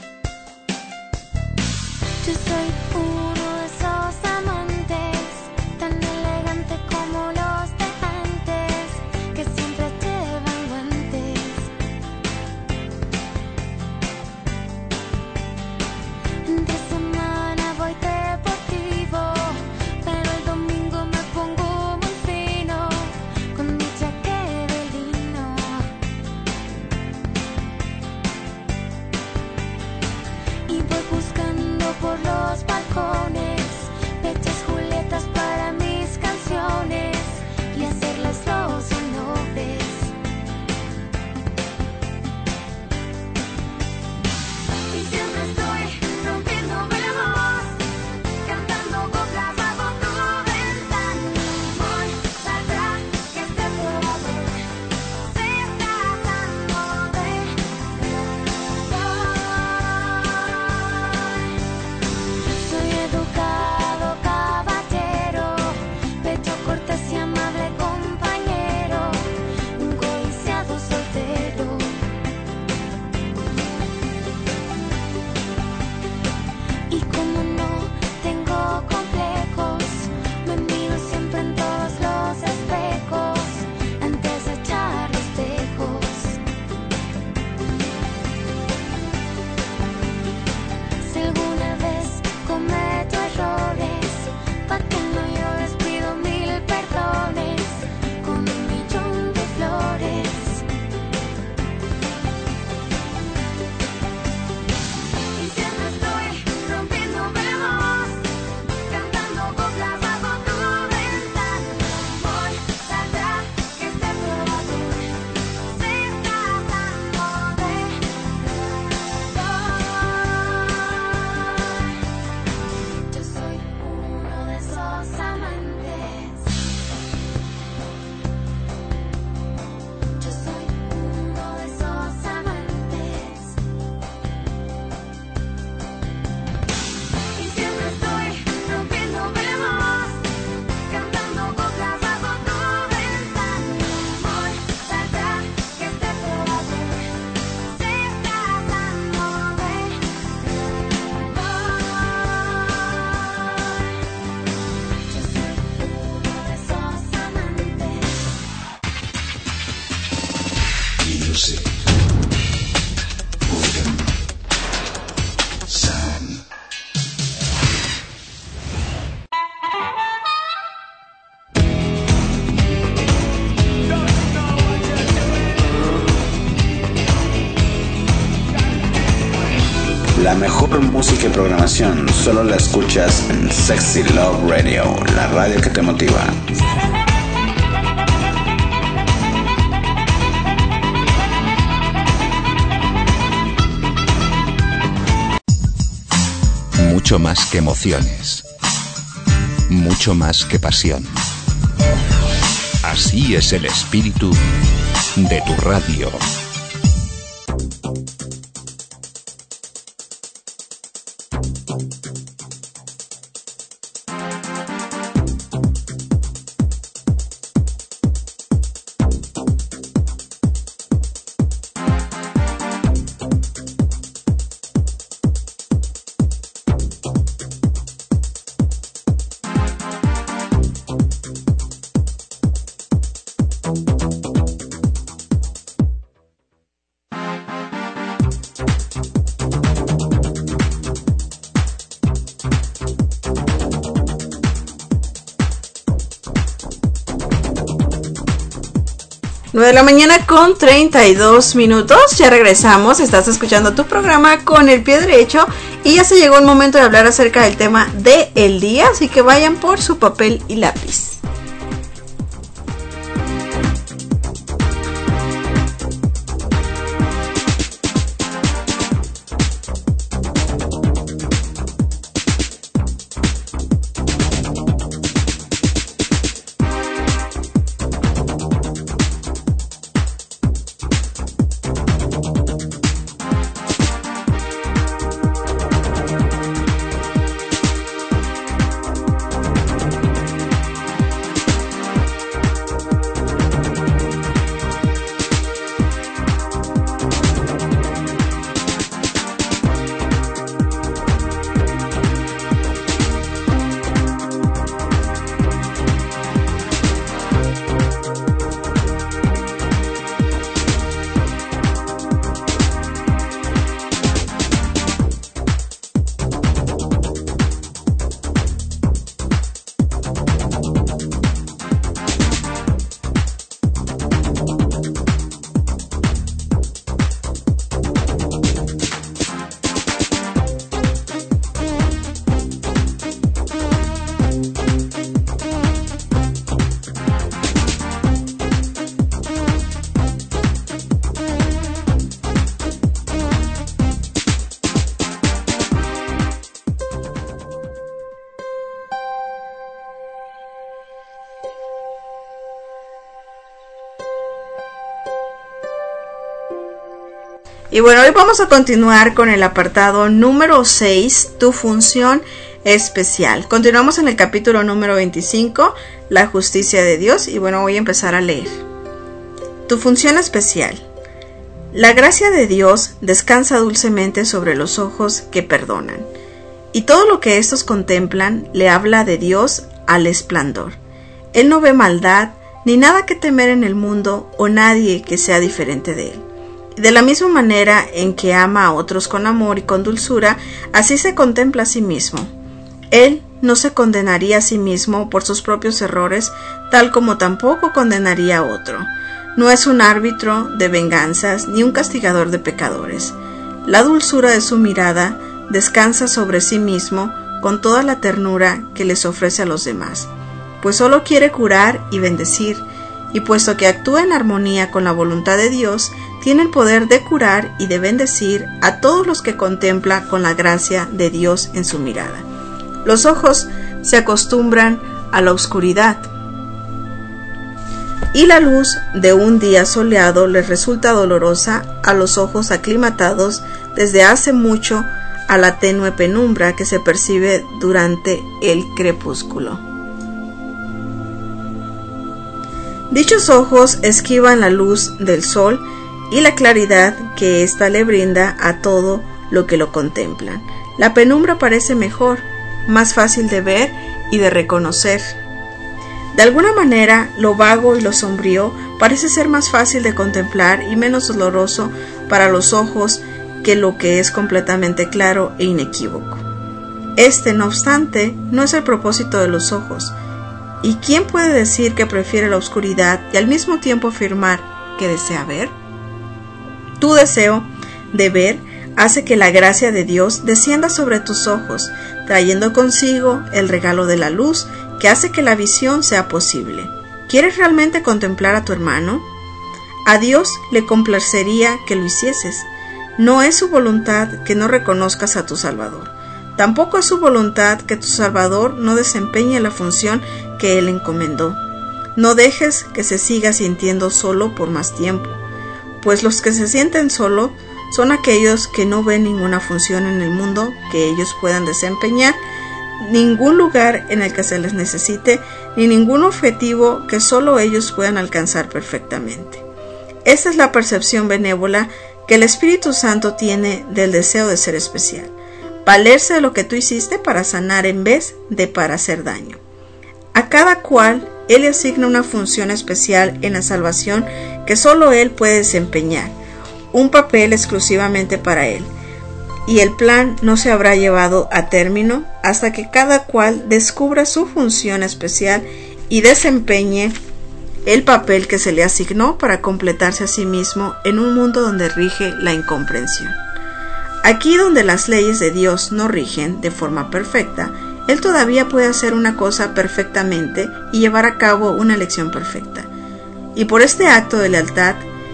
Yo soy uno de esos amantes Music. Wooden Sound. La mejor música y programación solo la escuchas en Sexy Love Radio, la radio que te motiva. Mucho más que emociones. Mucho más que pasión. Así es el espíritu de tu radio. De la mañana con 32 minutos, ya regresamos, estás escuchando tu programa Con el Pie Derecho y ya se llegó el momento de hablar acerca del tema del día, así que vayan por su papel y lápiz. Y bueno, hoy vamos a continuar con el apartado número 6, tu función especial. Continuamos en el capítulo número 25, la justicia de Dios, y bueno, voy a empezar a leer. Tu función especial. La gracia de Dios descansa dulcemente sobre los ojos que perdonan, y todo lo que estos contemplan le habla de Dios al esplendor. Él no ve maldad, ni nada que temer en el mundo, o nadie que sea diferente de él. De la misma manera en que ama a otros con amor y con dulzura, así se contempla a sí mismo. Él no se condenaría a sí mismo por sus propios errores, tal como tampoco condenaría a otro. No es un árbitro de venganzas ni un castigador de pecadores. La dulzura de su mirada descansa sobre sí mismo con toda la ternura que les ofrece a los demás, pues solo quiere curar y bendecir, y puesto que actúa en armonía con la voluntad de Dios, tiene el poder de curar y de bendecir a todos los que contempla con la gracia de Dios en su mirada. Los ojos se acostumbran a la oscuridad, y la luz de un día soleado les resulta dolorosa a los ojos aclimatados desde hace mucho a la tenue penumbra que se percibe durante el crepúsculo. Dichos ojos esquivan la luz del sol y la claridad que ésta le brinda a todo lo que lo contemplan. La penumbra parece mejor, más fácil de ver y de reconocer. De alguna manera, lo vago y lo sombrío parece ser más fácil de contemplar y menos doloroso para los ojos que lo que es completamente claro e inequívoco. Este, no obstante, no es el propósito de los ojos. ¿Y quién puede decir que prefiere la oscuridad y al mismo tiempo afirmar que desea ver? Tu deseo de ver hace que la gracia de Dios descienda sobre tus ojos, trayendo consigo el regalo de la luz que hace que la visión sea posible. ¿Quieres realmente contemplar a tu hermano? A Dios le complacería que lo hicieses. No es su voluntad que no reconozcas a tu Salvador. Tampoco es su voluntad que tu Salvador no desempeñe la función que Él encomendó. No dejes que se siga sintiendo solo por más tiempo, pues los que se sienten solo son aquellos que no ven ninguna función en el mundo que ellos puedan desempeñar, ningún lugar en el que se les necesite, ni ningún objetivo que solo ellos puedan alcanzar perfectamente. Esta es la percepción benévola que el Espíritu Santo tiene del deseo de ser especial. Valerse de lo que tú hiciste para sanar en vez de para hacer daño. A cada cual Él le asigna una función especial en la salvación que solo Él puede desempeñar, un papel exclusivamente para Él. Y el plan no se habrá llevado a término hasta que cada cual descubra su función especial y desempeñe el papel que se le asignó para completarse a sí mismo en un mundo donde rige la incomprensión. Aquí donde las leyes de Dios no rigen de forma perfecta, Él todavía puede hacer una cosa perfectamente y llevar a cabo una elección perfecta. Y por este acto de lealtad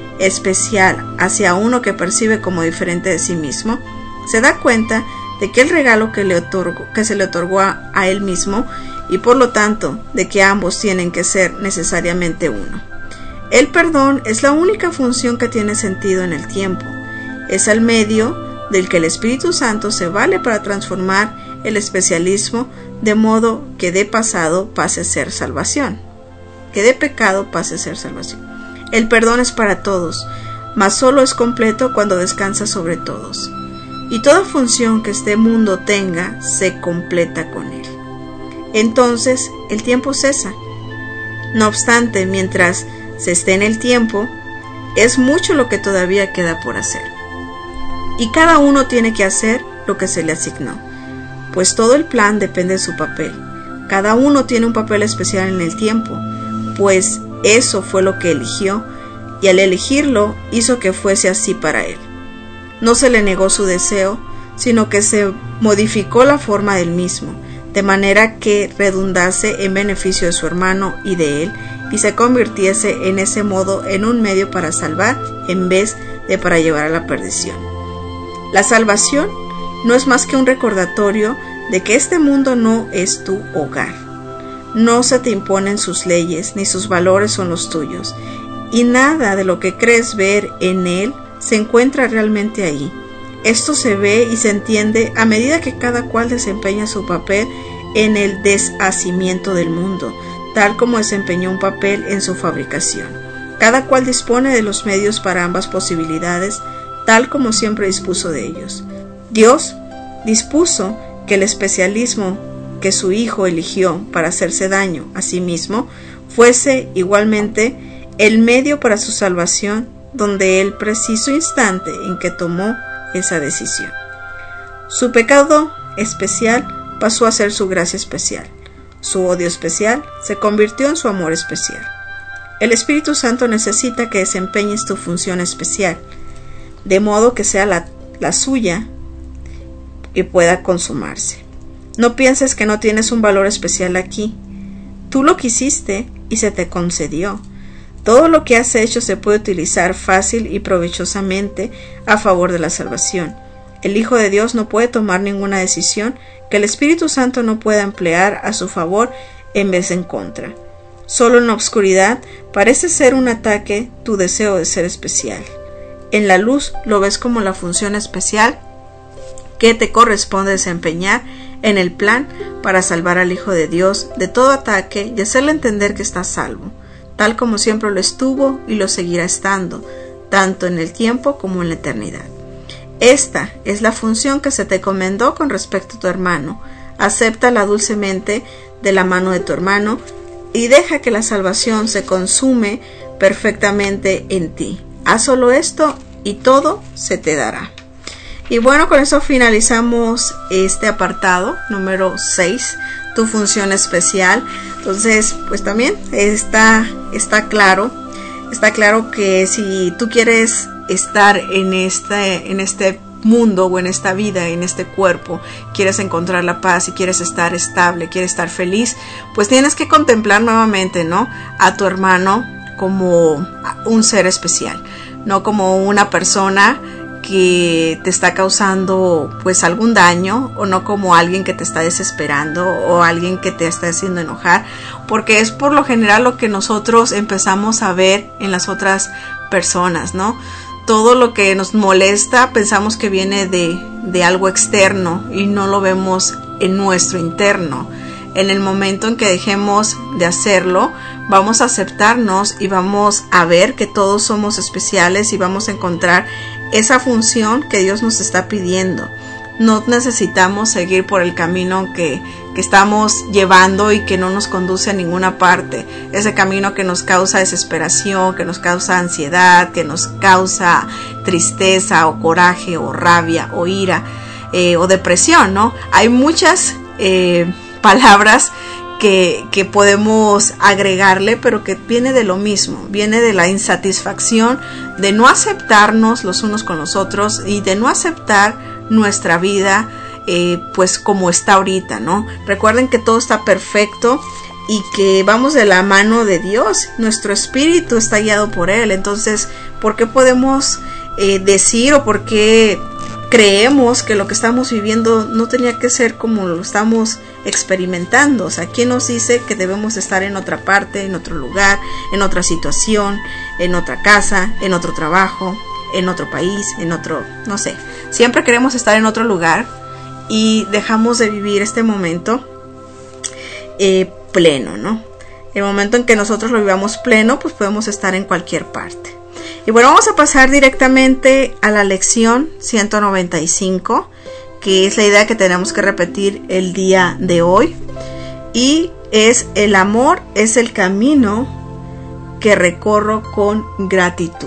especial hacia uno que percibe como diferente de sí mismo, se da cuenta de que el regalo que se le otorgó a Él mismo y por lo tanto de que ambos tienen que ser necesariamente uno. El perdón es la única función que tiene sentido en el tiempo. Es el medio del que el Espíritu Santo se vale para transformar el especialismo de modo que de pasado pase a ser salvación, que de pecado pase a ser salvación. El perdón es para todos, mas solo es completo cuando descansa sobre todos. Y toda función que este mundo tenga se completa con él. Entonces el tiempo cesa. No obstante, mientras se esté en el tiempo, es mucho lo que todavía queda por hacer. Y cada uno tiene que hacer lo que se le asignó, pues todo el plan depende de su papel. Cada uno tiene un papel especial en el tiempo, pues eso fue lo que eligió, y al elegirlo hizo que fuese así para él. No se le negó su deseo, sino que se modificó la forma del mismo, de manera que redundase en beneficio de su hermano y de él, y se convirtiese en ese modo en un medio para salvar en vez de para llevar a la perdición. La salvación no es más que un recordatorio de que este mundo no es tu hogar. No se te imponen sus leyes, ni sus valores son los tuyos, y nada de lo que crees ver en él se encuentra realmente ahí. Esto se ve y se entiende a medida que cada cual desempeña su papel en el deshacimiento del mundo, tal como desempeñó un papel en su fabricación. Cada cual dispone de los medios para ambas posibilidades, tal como siempre dispuso de ellos. Dios dispuso que el especialismo que su Hijo eligió para hacerse daño a sí mismo fuese igualmente el medio para su salvación, donde el preciso instante en que tomó esa decisión. Su pecado especial pasó a ser su gracia especial. Su odio especial se convirtió en su amor especial. El Espíritu Santo necesita que desempeñes tu función especial, de modo que sea la suya y pueda consumarse. No pienses que no tienes un valor especial aquí. Tú lo quisiste y se te concedió. Todo lo que has hecho se puede utilizar fácil y provechosamente a favor de la salvación. El Hijo de Dios no puede tomar ninguna decisión que el Espíritu Santo no pueda emplear a su favor en vez de en contra. Solo en la oscuridad parece ser un ataque tu deseo de ser especial. En la luz lo ves como la función especial que te corresponde desempeñar en el plan para salvar al Hijo de Dios de todo ataque y hacerle entender que está salvo, tal como siempre lo estuvo y lo seguirá estando, tanto en el tiempo como en la eternidad. Esta es la función que se te encomendó con respecto a tu hermano. Acéptala dulcemente de la mano de tu hermano y deja que la salvación se consume perfectamente en ti. Haz solo esto y todo se te dará. Y bueno, con eso finalizamos este apartado número 6, tu función especial. Entonces, pues también está claro que si tú quieres estar en este mundo o en esta vida, en este cuerpo, quieres encontrar la paz y quieres estar estable, quieres estar feliz, pues tienes que contemplar nuevamente, ¿no?, a tu hermano como un ser especial, no como una persona que te está causando pues algún daño, o no como alguien que te está desesperando o alguien que te está haciendo enojar, porque es por lo general lo que nosotros empezamos a ver en las otras personas, ¿no? Todo lo que nos molesta pensamos que viene de algo externo y no lo vemos en nuestro interno. En el momento en que dejemos de hacerlo, vamos a aceptarnos y vamos a ver que todos somos especiales y vamos a encontrar esa función que Dios nos está pidiendo. No necesitamos seguir por el camino que estamos llevando y que no nos conduce a ninguna parte. Ese camino que nos causa desesperación, que nos causa ansiedad, que nos causa tristeza o coraje o rabia o ira o depresión, ¿no? Hay muchas palabras que podemos agregarle, pero que viene de lo mismo, viene de la insatisfacción de no aceptarnos los unos con los otros y de no aceptar nuestra vida pues como está ahorita, ¿no? Recuerden que todo está perfecto y que vamos de la mano de Dios, nuestro espíritu está guiado por Él. Entonces, ¿por qué podemos decir o por qué creemos que lo que estamos viviendo no tenía que ser como lo estamos experimentando? O sea, ¿quién nos dice que debemos estar en otra parte, en otro lugar, en otra situación, en otra casa, en otro trabajo, en otro país, en otro, no sé? Siempre queremos estar en otro lugar y dejamos de vivir este momento pleno, ¿no? El momento en que nosotros lo vivamos pleno, pues podemos estar en cualquier parte. Y bueno, vamos a pasar directamente a la lección 195, que es la idea que tenemos que repetir el día de hoy. Y es: el amor es el camino que recorro con gratitud.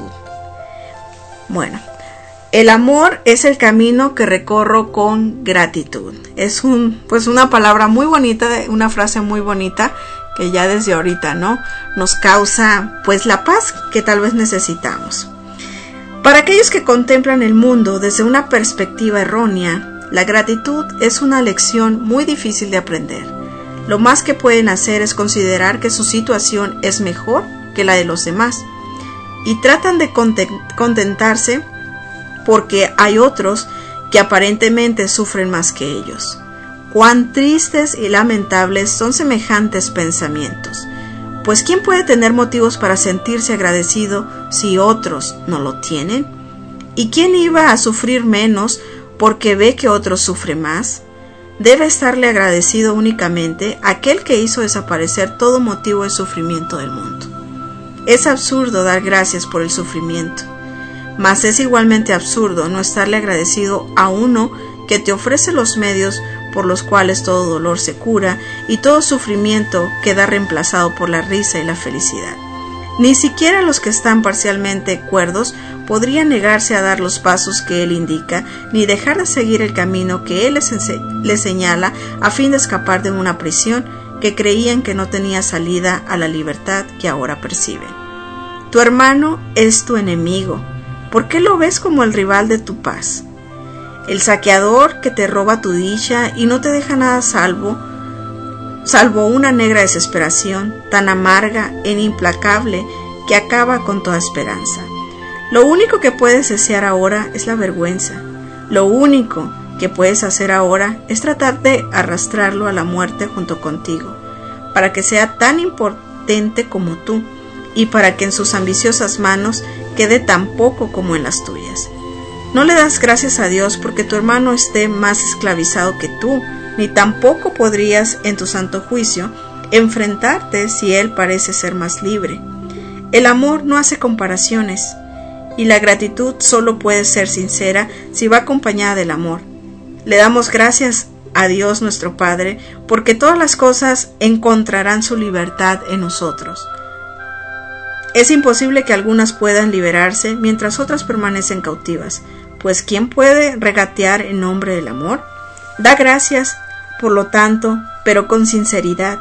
Bueno, el amor es el camino que recorro con gratitud. Es una palabra muy bonita, una frase muy bonita, que ya desde ahorita, ¿no?, nos causa pues la paz que tal vez necesitamos. Para aquellos que contemplan el mundo desde una perspectiva errónea, la gratitud es una lección muy difícil de aprender. Lo más que pueden hacer es considerar que su situación es mejor que la de los demás y tratan de contentarse porque hay otros que aparentemente sufren más que ellos. Cuán tristes y lamentables son semejantes pensamientos, pues ¿quién puede tener motivos para sentirse agradecido si otros no lo tienen? ¿Y quién iba a sufrir menos porque ve que otros sufren más? Debe estarle agradecido únicamente aquel que hizo desaparecer todo motivo de sufrimiento del mundo. Es absurdo dar gracias por el sufrimiento, mas es igualmente absurdo no estarle agradecido a uno que te ofrece los medios por los cuales todo dolor se cura y todo sufrimiento queda reemplazado por la risa y la felicidad. Ni siquiera los que están parcialmente cuerdos podrían negarse a dar los pasos que él indica, ni dejar de seguir el camino que él les señala a fin de escapar de una prisión que creían que no tenía salida a la libertad que ahora perciben. Tu hermano es tu enemigo. ¿Por qué lo ves como el rival de tu paz? El saqueador que te roba tu dicha y no te deja nada salvo una negra desesperación tan amarga e implacable que acaba con toda esperanza. Lo único que puedes desear ahora es la vergüenza. Lo único que puedes hacer ahora es tratar de arrastrarlo a la muerte junto contigo, para que sea tan impotente como tú y para que en sus ambiciosas manos quede tan poco como en las tuyas. No le das gracias a Dios porque tu hermano esté más esclavizado que tú, ni tampoco podrías, en tu santo juicio, enfrentarte si él parece ser más libre. El amor no hace comparaciones, y la gratitud solo puede ser sincera si va acompañada del amor. Le damos gracias a Dios nuestro Padre, porque todas las cosas encontrarán su libertad en nosotros. Es imposible que algunas puedan liberarse mientras otras permanecen cautivas, pues ¿quién puede regatear en nombre del amor? Da gracias, por lo tanto, pero con sinceridad,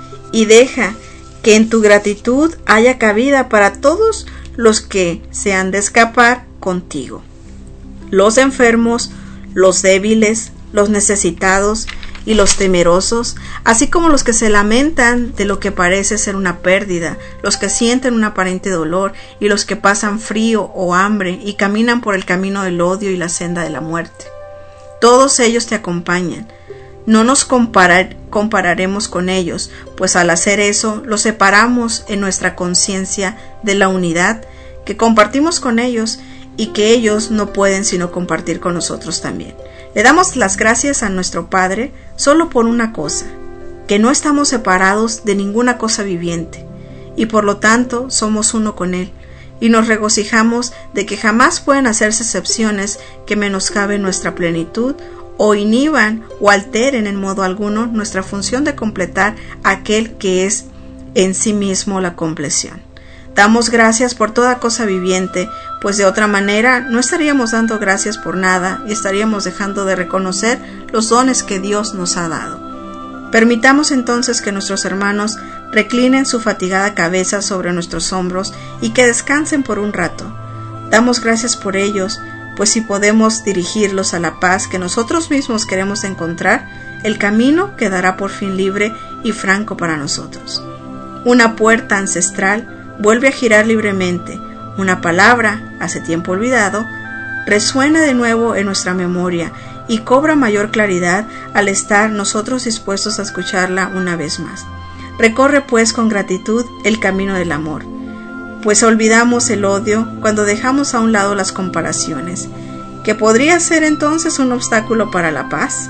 y deja que en tu gratitud haya cabida para todos los que se han de escapar contigo. Los enfermos, los débiles, los necesitados y los temerosos, así como los que se lamentan de lo que parece ser una pérdida, los que sienten un aparente dolor y los que pasan frío o hambre y caminan por el camino del odio y la senda de la muerte. Todos ellos te acompañan. No nos compararemos con ellos, pues al hacer eso los separamos en nuestra conciencia de la unidad que compartimos con ellos y que ellos no pueden sino compartir con nosotros también. Le damos las gracias a nuestro Padre solo por una cosa, que no estamos separados de ninguna cosa viviente, y por lo tanto somos uno con Él, y nos regocijamos de que jamás pueden hacerse excepciones que menoscaben nuestra plenitud o inhiban o alteren en modo alguno nuestra función de completar aquel que es en sí mismo la compleción. Damos gracias por toda cosa viviente, pues de otra manera no estaríamos dando gracias por nada y estaríamos dejando de reconocer los dones que Dios nos ha dado. Permitamos entonces que nuestros hermanos reclinen su fatigada cabeza sobre nuestros hombros y que descansen por un rato. Damos gracias por ellos, pues si podemos dirigirlos a la paz que nosotros mismos queremos encontrar, el camino quedará por fin libre y franco para nosotros. Una puerta ancestral vuelve a girar libremente, una palabra, hace tiempo olvidado, resuena de nuevo en nuestra memoria y cobra mayor claridad al estar nosotros dispuestos a escucharla una vez más. Recorre pues con gratitud el camino del amor, pues olvidamos el odio cuando dejamos a un lado las comparaciones, que podría ser entonces un obstáculo para la paz.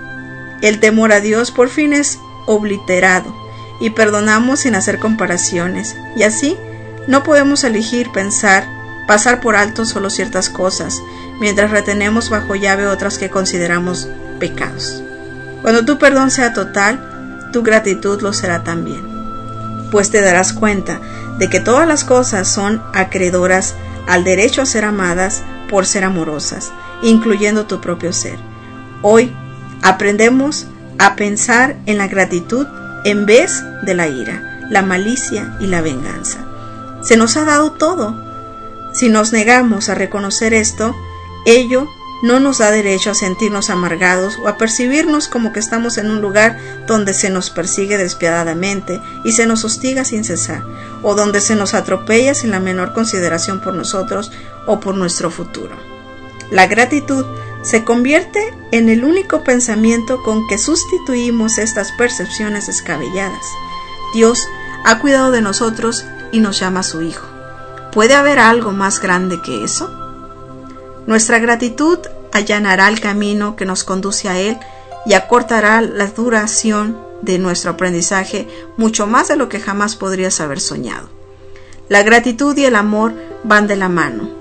El temor a Dios por fin es obliterado, y perdonamos sin hacer comparaciones, y así no podemos elegir pensar, pasar por alto solo ciertas cosas, mientras retenemos bajo llave otras que consideramos pecados. Cuando tu perdón sea total, tu gratitud lo será también, pues te darás cuenta de que todas las cosas son acreedoras al derecho a ser amadas por ser amorosas, incluyendo tu propio ser. Hoy aprendemos a pensar en la gratitud en vez de la ira, la malicia y la venganza. Se nos ha dado todo. Si nos negamos a reconocer esto, ello no nos da derecho a sentirnos amargados o a percibirnos como que estamos en un lugar donde se nos persigue despiadadamente y se nos hostiga sin cesar, o donde se nos atropella sin la menor consideración por nosotros o por nuestro futuro. La gratitud se convierte en el único pensamiento con que sustituimos estas percepciones descabelladas. Dios ha cuidado de nosotros y nos llama su Hijo. ¿Puede haber algo más grande que eso? Nuestra gratitud allanará el camino que nos conduce a Él y acortará la duración de nuestro aprendizaje mucho más de lo que jamás podrías haber soñado. La gratitud y el amor van de la mano,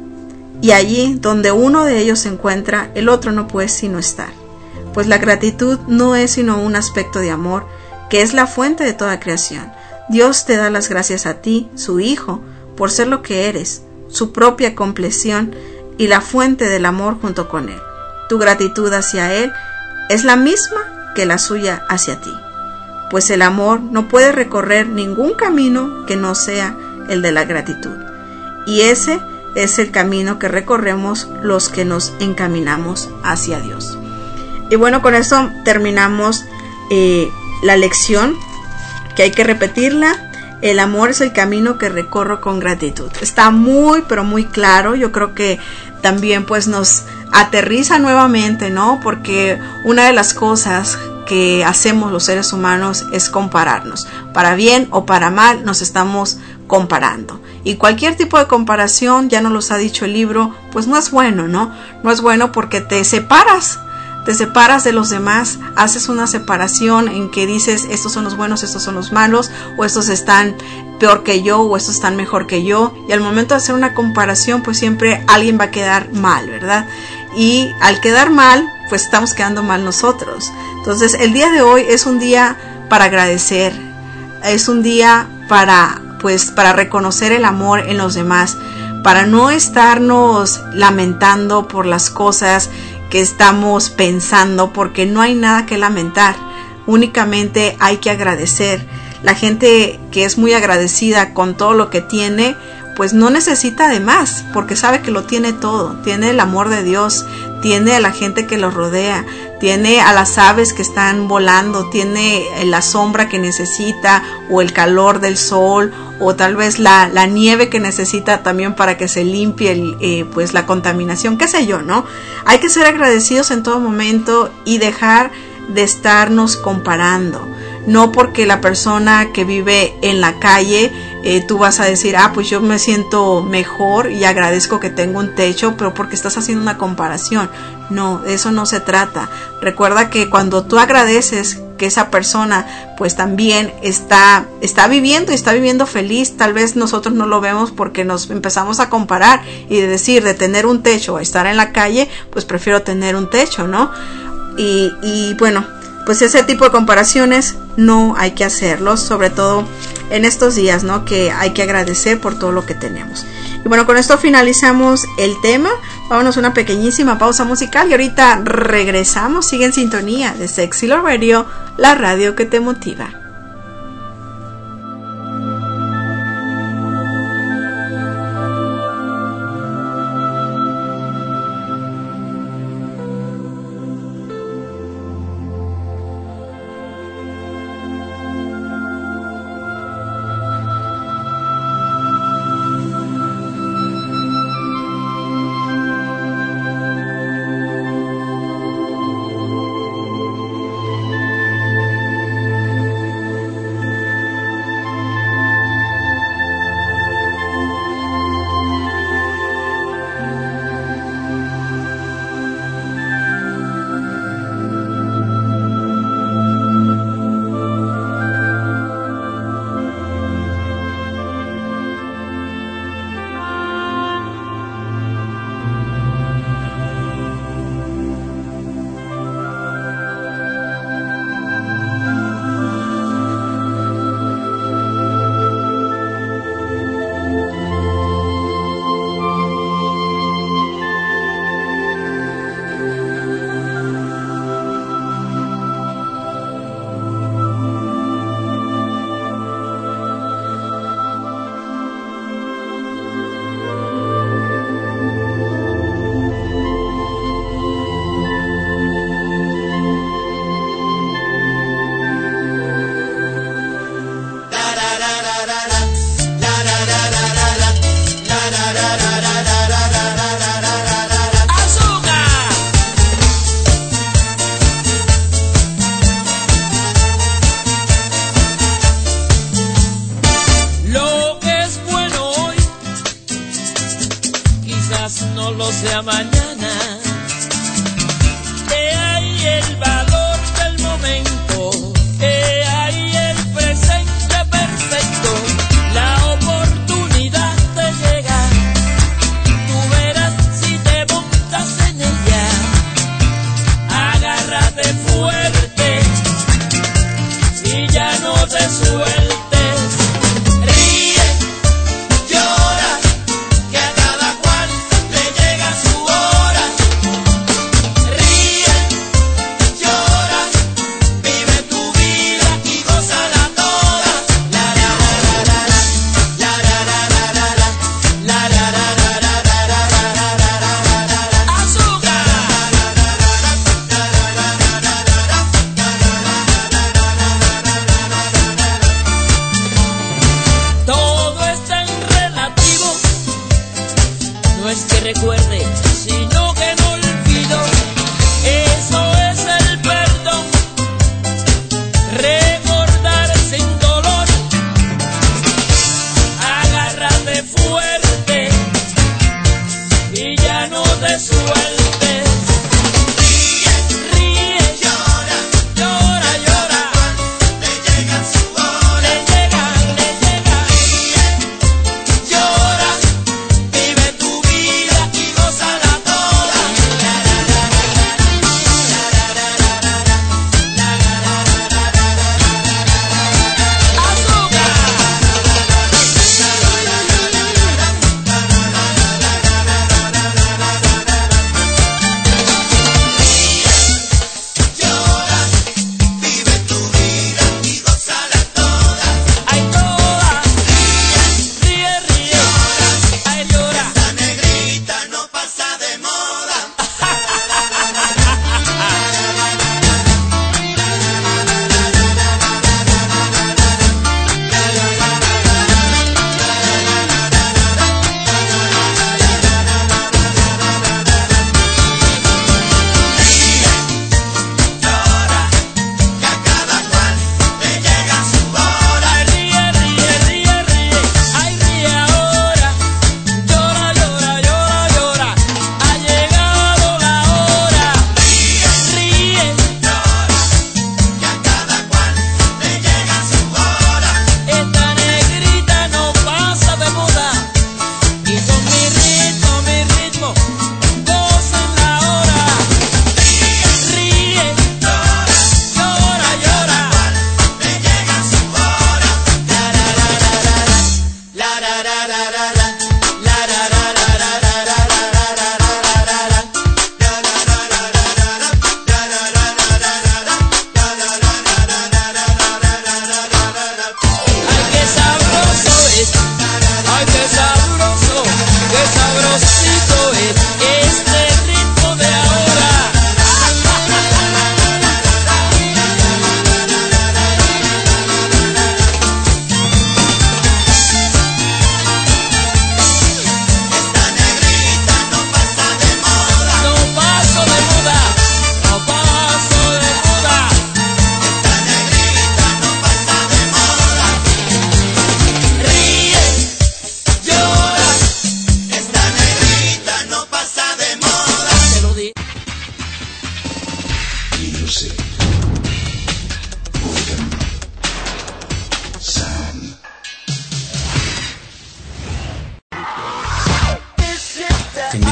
y allí donde uno de ellos se encuentra, el otro no puede sino estar, pues la gratitud no es sino un aspecto de amor, que es la fuente de toda creación. Dios te da las gracias a ti, su Hijo, por ser lo que eres, su propia compleción y la fuente del amor junto con Él. Tu gratitud hacia Él es la misma que la suya hacia ti, pues el amor no puede recorrer ningún camino que no sea el de la gratitud, y ese es el camino que recorremos los que nos encaminamos hacia Dios. Y bueno, con eso terminamos la lección, que hay que repetirla. El amor es el camino que recorro con gratitud. Está muy, pero muy claro. Yo creo que también pues nos aterriza nuevamente, ¿no? Porque una de las cosas que hacemos los seres humanos es compararnos. Para bien o para mal nos estamos comparando. Y cualquier tipo de comparación, ya nos los ha dicho el libro, pues no es bueno, ¿no? No es bueno porque te separas de los demás, haces una separación en que dices, estos son los buenos, estos son los malos, o estos están peor que yo, o estos están mejor que yo, y al momento de hacer una comparación, pues siempre alguien va a quedar mal, ¿verdad? y al quedar mal, pues estamos quedando mal nosotros. Entonces el día de hoy es un día para agradecer, es un día para reconocer el amor en los demás, para no estarnos lamentando por las cosas que estamos pensando, porque no hay nada que lamentar, únicamente hay que agradecer. La gente que es muy agradecida con todo lo que tiene, pues no necesita de más, porque sabe que lo tiene todo. Tiene el amor de Dios, tiene a la gente que lo rodea, tiene a las aves que están volando, tiene la sombra que necesita, o el calor del sol, o tal vez la nieve que necesita también para que se limpie pues la contaminación, qué sé yo, ¿no? Hay que ser agradecidos en todo momento y dejar de estarnos comparando. No porque la persona que vive en la calle, tú vas a decir, pues yo me siento mejor y agradezco que tengo un techo, pero porque estás haciendo una comparación. No, de eso no se trata. Recuerda que cuando tú agradeces que esa persona pues también está viviendo y está viviendo feliz, tal vez nosotros no lo vemos porque nos empezamos a comparar y de decir, de tener un techo a estar en la calle, pues prefiero tener un techo, ¿no? Y bueno, pues ese tipo de comparaciones no hay que hacerlos, sobre todo en estos días, ¿no? Que hay que agradecer por todo lo que tenemos. Y bueno, con esto finalizamos el tema. Vámonos a una pequeñísima pausa musical y ahorita regresamos. Sigue en sintonía de Sexy Love Radio, la radio que te motiva.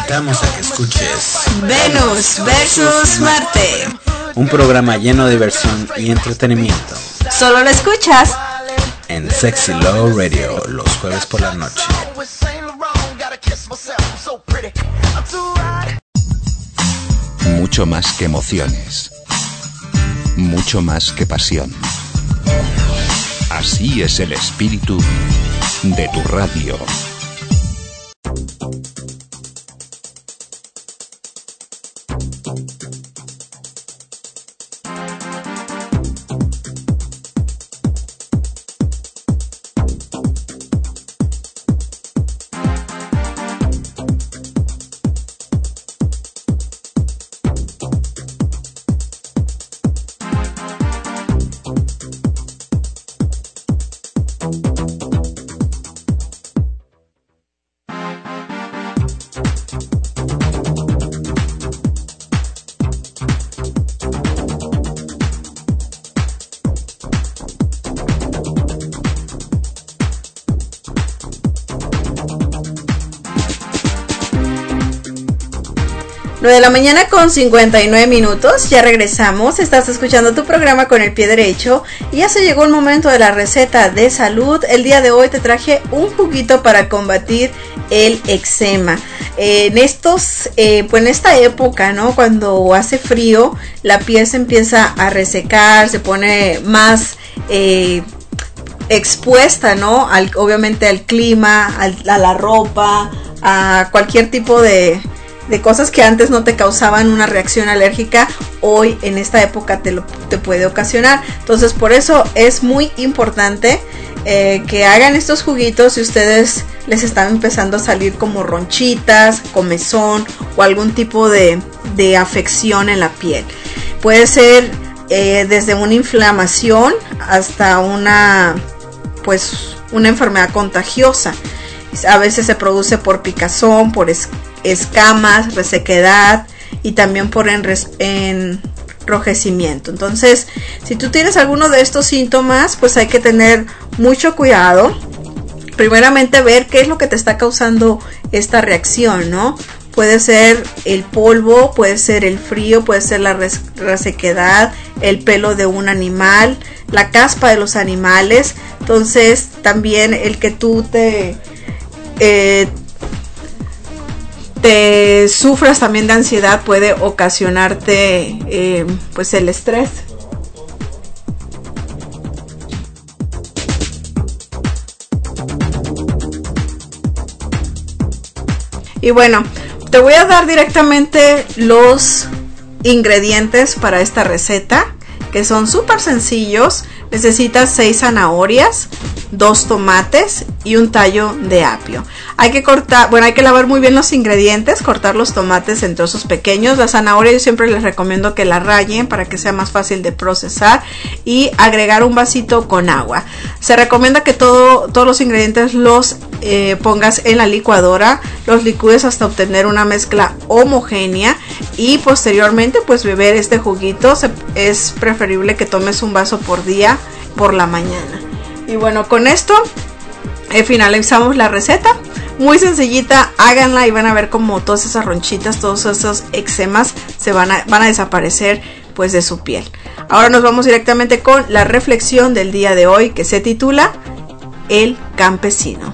invitamos a que escuches Venus versus Marte. Un programa lleno de diversión y entretenimiento. Solo lo escuchas en Sexy Love Radio los jueves por la noche. Mucho más que emociones. Mucho más que pasión. Así es el espíritu de tu radio. De la mañana con 59 minutos, ya regresamos, estás escuchando tu programa con el pie derecho y ya se llegó el momento de la receta de salud. El día de hoy te traje un juguito para combatir el eczema. En esta época, ¿no? Cuando hace frío, la piel se empieza a resecar, se pone más expuesta, ¿no? Obviamente al clima, a la ropa, a cualquier tipo de cosas que antes no te causaban una reacción alérgica, hoy en esta época te puede ocasionar. Entonces por eso es muy importante que hagan estos juguitos si ustedes les están empezando a salir como ronchitas, comezón o algún tipo de afección en la piel. Puede ser desde una inflamación hasta una enfermedad contagiosa. A veces se produce por picazón, por escamas, resequedad y también por enrojecimiento. Entonces, si tú tienes alguno de estos síntomas, pues hay que tener mucho cuidado. Primeramente ver qué es lo que te está causando esta reacción, ¿no? Puede ser el polvo, puede ser el frío, puede ser la resequedad, el pelo de un animal, la caspa de los animales. Entonces, también el que tú te sufras también de ansiedad puede ocasionarte el estrés. Y bueno, te voy a dar directamente los ingredientes para esta receta, que son súper sencillos. Necesitas 6 zanahorias, 2 tomates y un tallo de apio. Hay que lavar muy bien los ingredientes, cortar los tomates en trozos pequeños. La zanahoria yo siempre les recomiendo que la rayen para que sea más fácil de procesar y agregar un vasito con agua. Se recomienda que todos los ingredientes los pongas en la licuadora, los licúes hasta obtener una mezcla homogénea y posteriormente pues beber este juguito. Es preferible que tomes un vaso por día por la mañana. Y bueno, con esto finalizamos la receta. Muy sencillita, háganla y van a ver como todas esas ronchitas, todos esos eczemas van a desaparecer pues de su piel. Ahora nos vamos directamente con la reflexión del día de hoy, que se titula El campesino.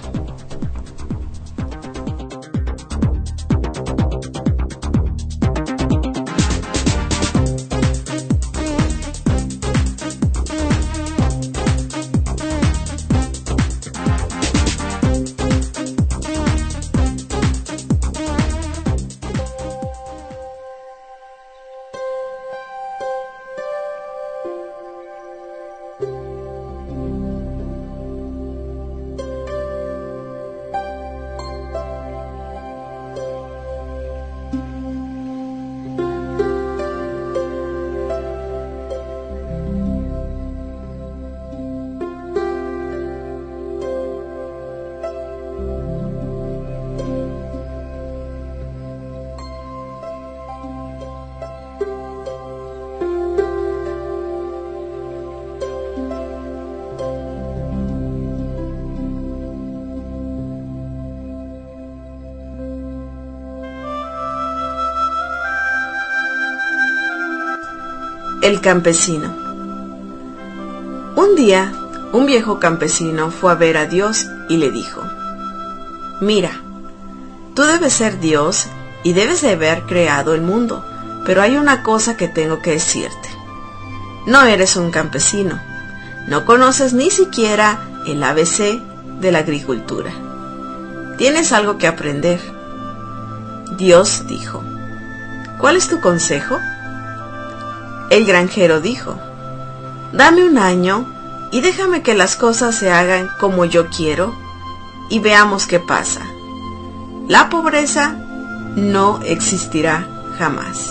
El campesino. Un día, un viejo campesino fue a ver a Dios y le dijo: mira, tú debes ser Dios y debes de haber creado el mundo, pero hay una cosa que tengo que decirte. No eres un campesino, no conoces ni siquiera el ABC de la agricultura. Tienes algo que aprender. Dios dijo: ¿cuál es tu consejo? El granjero dijo: dame un año y déjame que las cosas se hagan como yo quiero y veamos qué pasa. La pobreza no existirá jamás.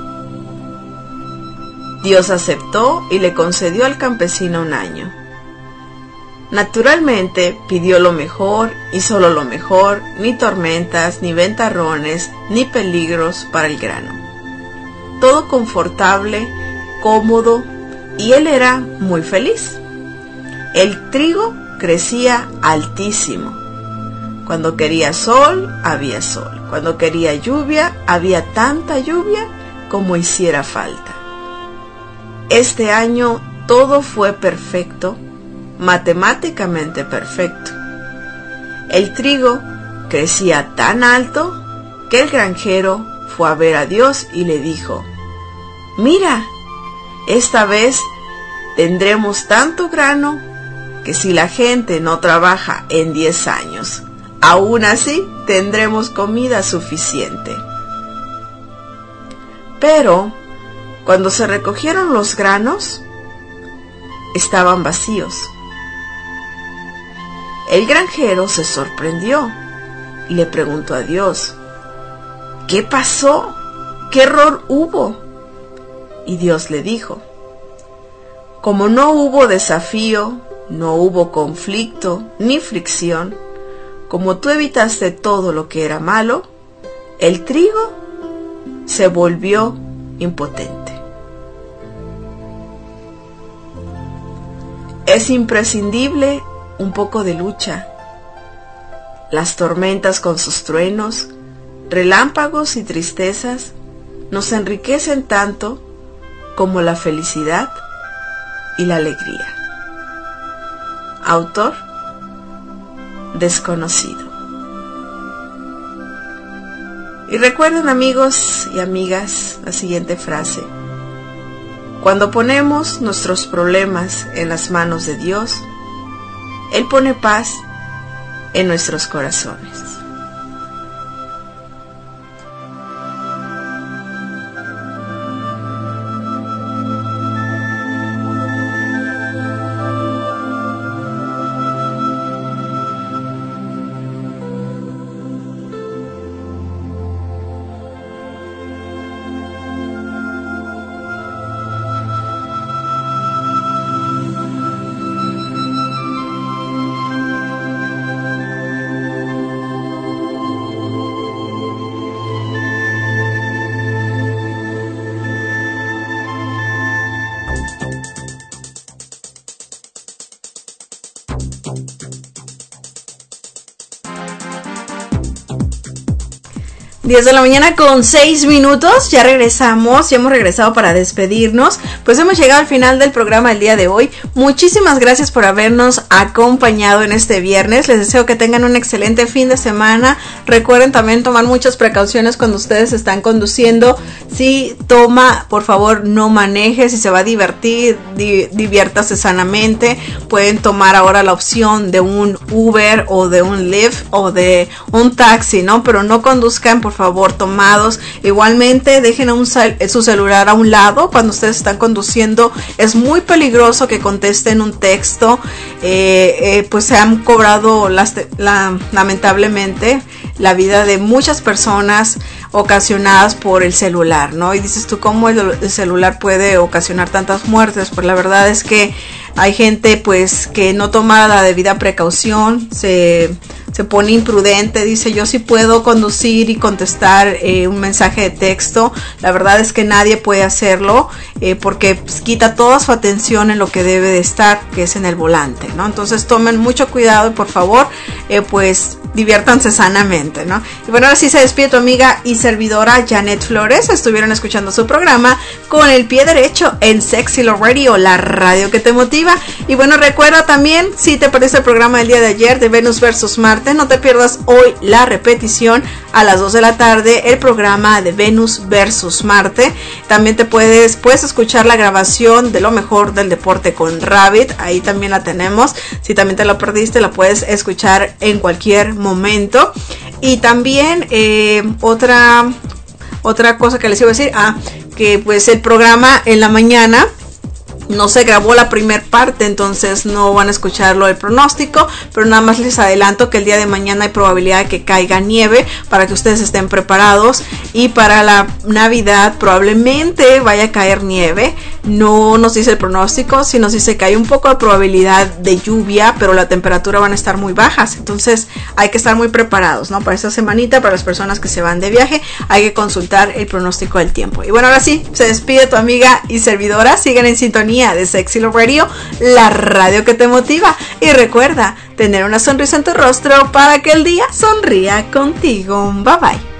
Dios aceptó y le concedió al campesino un año. Naturalmente pidió lo mejor y solo lo mejor, ni tormentas, ni ventarrones, ni peligros para el grano. Todo confortable, cómodo, y él era muy feliz. El trigo crecía altísimo. Cuando quería sol, había sol. Cuando quería lluvia, había tanta lluvia como hiciera falta. Este año todo fue perfecto, matemáticamente perfecto. El trigo crecía tan alto que el granjero fue a ver a Dios y le dijo: mira, esta vez tendremos tanto grano que si la gente no trabaja en 10 años, aún así tendremos comida suficiente. Pero cuando se recogieron los granos, estaban vacíos. El granjero se sorprendió y le preguntó a Dios: ¿qué pasó? ¿Qué error hubo? Y Dios le dijo: como no hubo desafío, no hubo conflicto ni fricción, como tú evitaste todo lo que era malo, el trigo se volvió impotente. Es imprescindible un poco de lucha. Las tormentas con sus truenos, relámpagos y tristezas nos enriquecen tanto como la felicidad y la alegría. Autor desconocido. Y recuerden, amigos y amigas, la siguiente frase: cuando ponemos nuestros problemas en las manos de Dios, Él pone paz en nuestros corazones. Diez de la mañana con 6 minutos, ya regresamos, ya hemos regresado para despedirnos, pues hemos llegado al final del programa del día de hoy. Muchísimas gracias por habernos acompañado en este viernes, les deseo que tengan un excelente fin de semana. Recuerden también tomar muchas precauciones cuando ustedes están conduciendo. Si toma, por favor no maneje. Si se va a divertir, diviértase sanamente. Pueden tomar ahora la opción de un Uber o de un Lyft o de un taxi, ¿no? Pero no conduzcan, por favor, tomados. Igualmente dejen su celular a un lado cuando ustedes están conduciendo. Es muy peligroso que contesten un texto. Pues se han cobrado lamentablemente la vida de muchas personas ocasionadas por el celular, ¿no? Y dices tú, ¿cómo el celular puede ocasionar tantas muertes? Pues la verdad es que hay gente pues que no toma la debida precaución, se pone imprudente, dice yo sí puedo conducir y contestar un mensaje de texto. La verdad es que nadie puede hacerlo porque pues, quita toda su atención en lo que debe de estar, que es en el volante, ¿no? Entonces tomen mucho cuidado y por favor pues diviértanse sanamente. exactamente, ¿no? Y bueno, ahora sí se despide tu amiga y servidora Janet Flores. Estuvieron escuchando su programa Con el Pie Derecho en Sexy Love Radio, la radio que te motiva. Y bueno, recuerda también, si te perdiste el programa del día de ayer de Venus versus Marte, no te pierdas hoy la repetición a las 2 de la tarde, el programa de Venus versus Marte. También te puedes escuchar la grabación de lo mejor del deporte con Rabbit, ahí también la tenemos. Si también te la perdiste, la puedes escuchar en cualquier momento. Y también otra cosa que les iba a decir, que pues el programa en la mañana no se grabó la primer parte, entonces no van a escucharlo el pronóstico, pero nada más les adelanto que el día de mañana hay probabilidad de que caiga nieve para que ustedes estén preparados, y para la Navidad probablemente vaya a caer nieve. No nos dice el pronóstico, sino nos dice que hay un poco de probabilidad de lluvia, pero la temperatura van a estar muy bajas, entonces hay que estar muy preparados, ¿no? Para esta semanita, para las personas que se van de viaje, hay que consultar el pronóstico del tiempo. Y bueno, ahora sí, se despide tu amiga y servidora. Sigan en sintonía de Sexy Love Radio, la radio que te motiva. Y recuerda tener una sonrisa en tu rostro para que el día sonría contigo. Bye bye.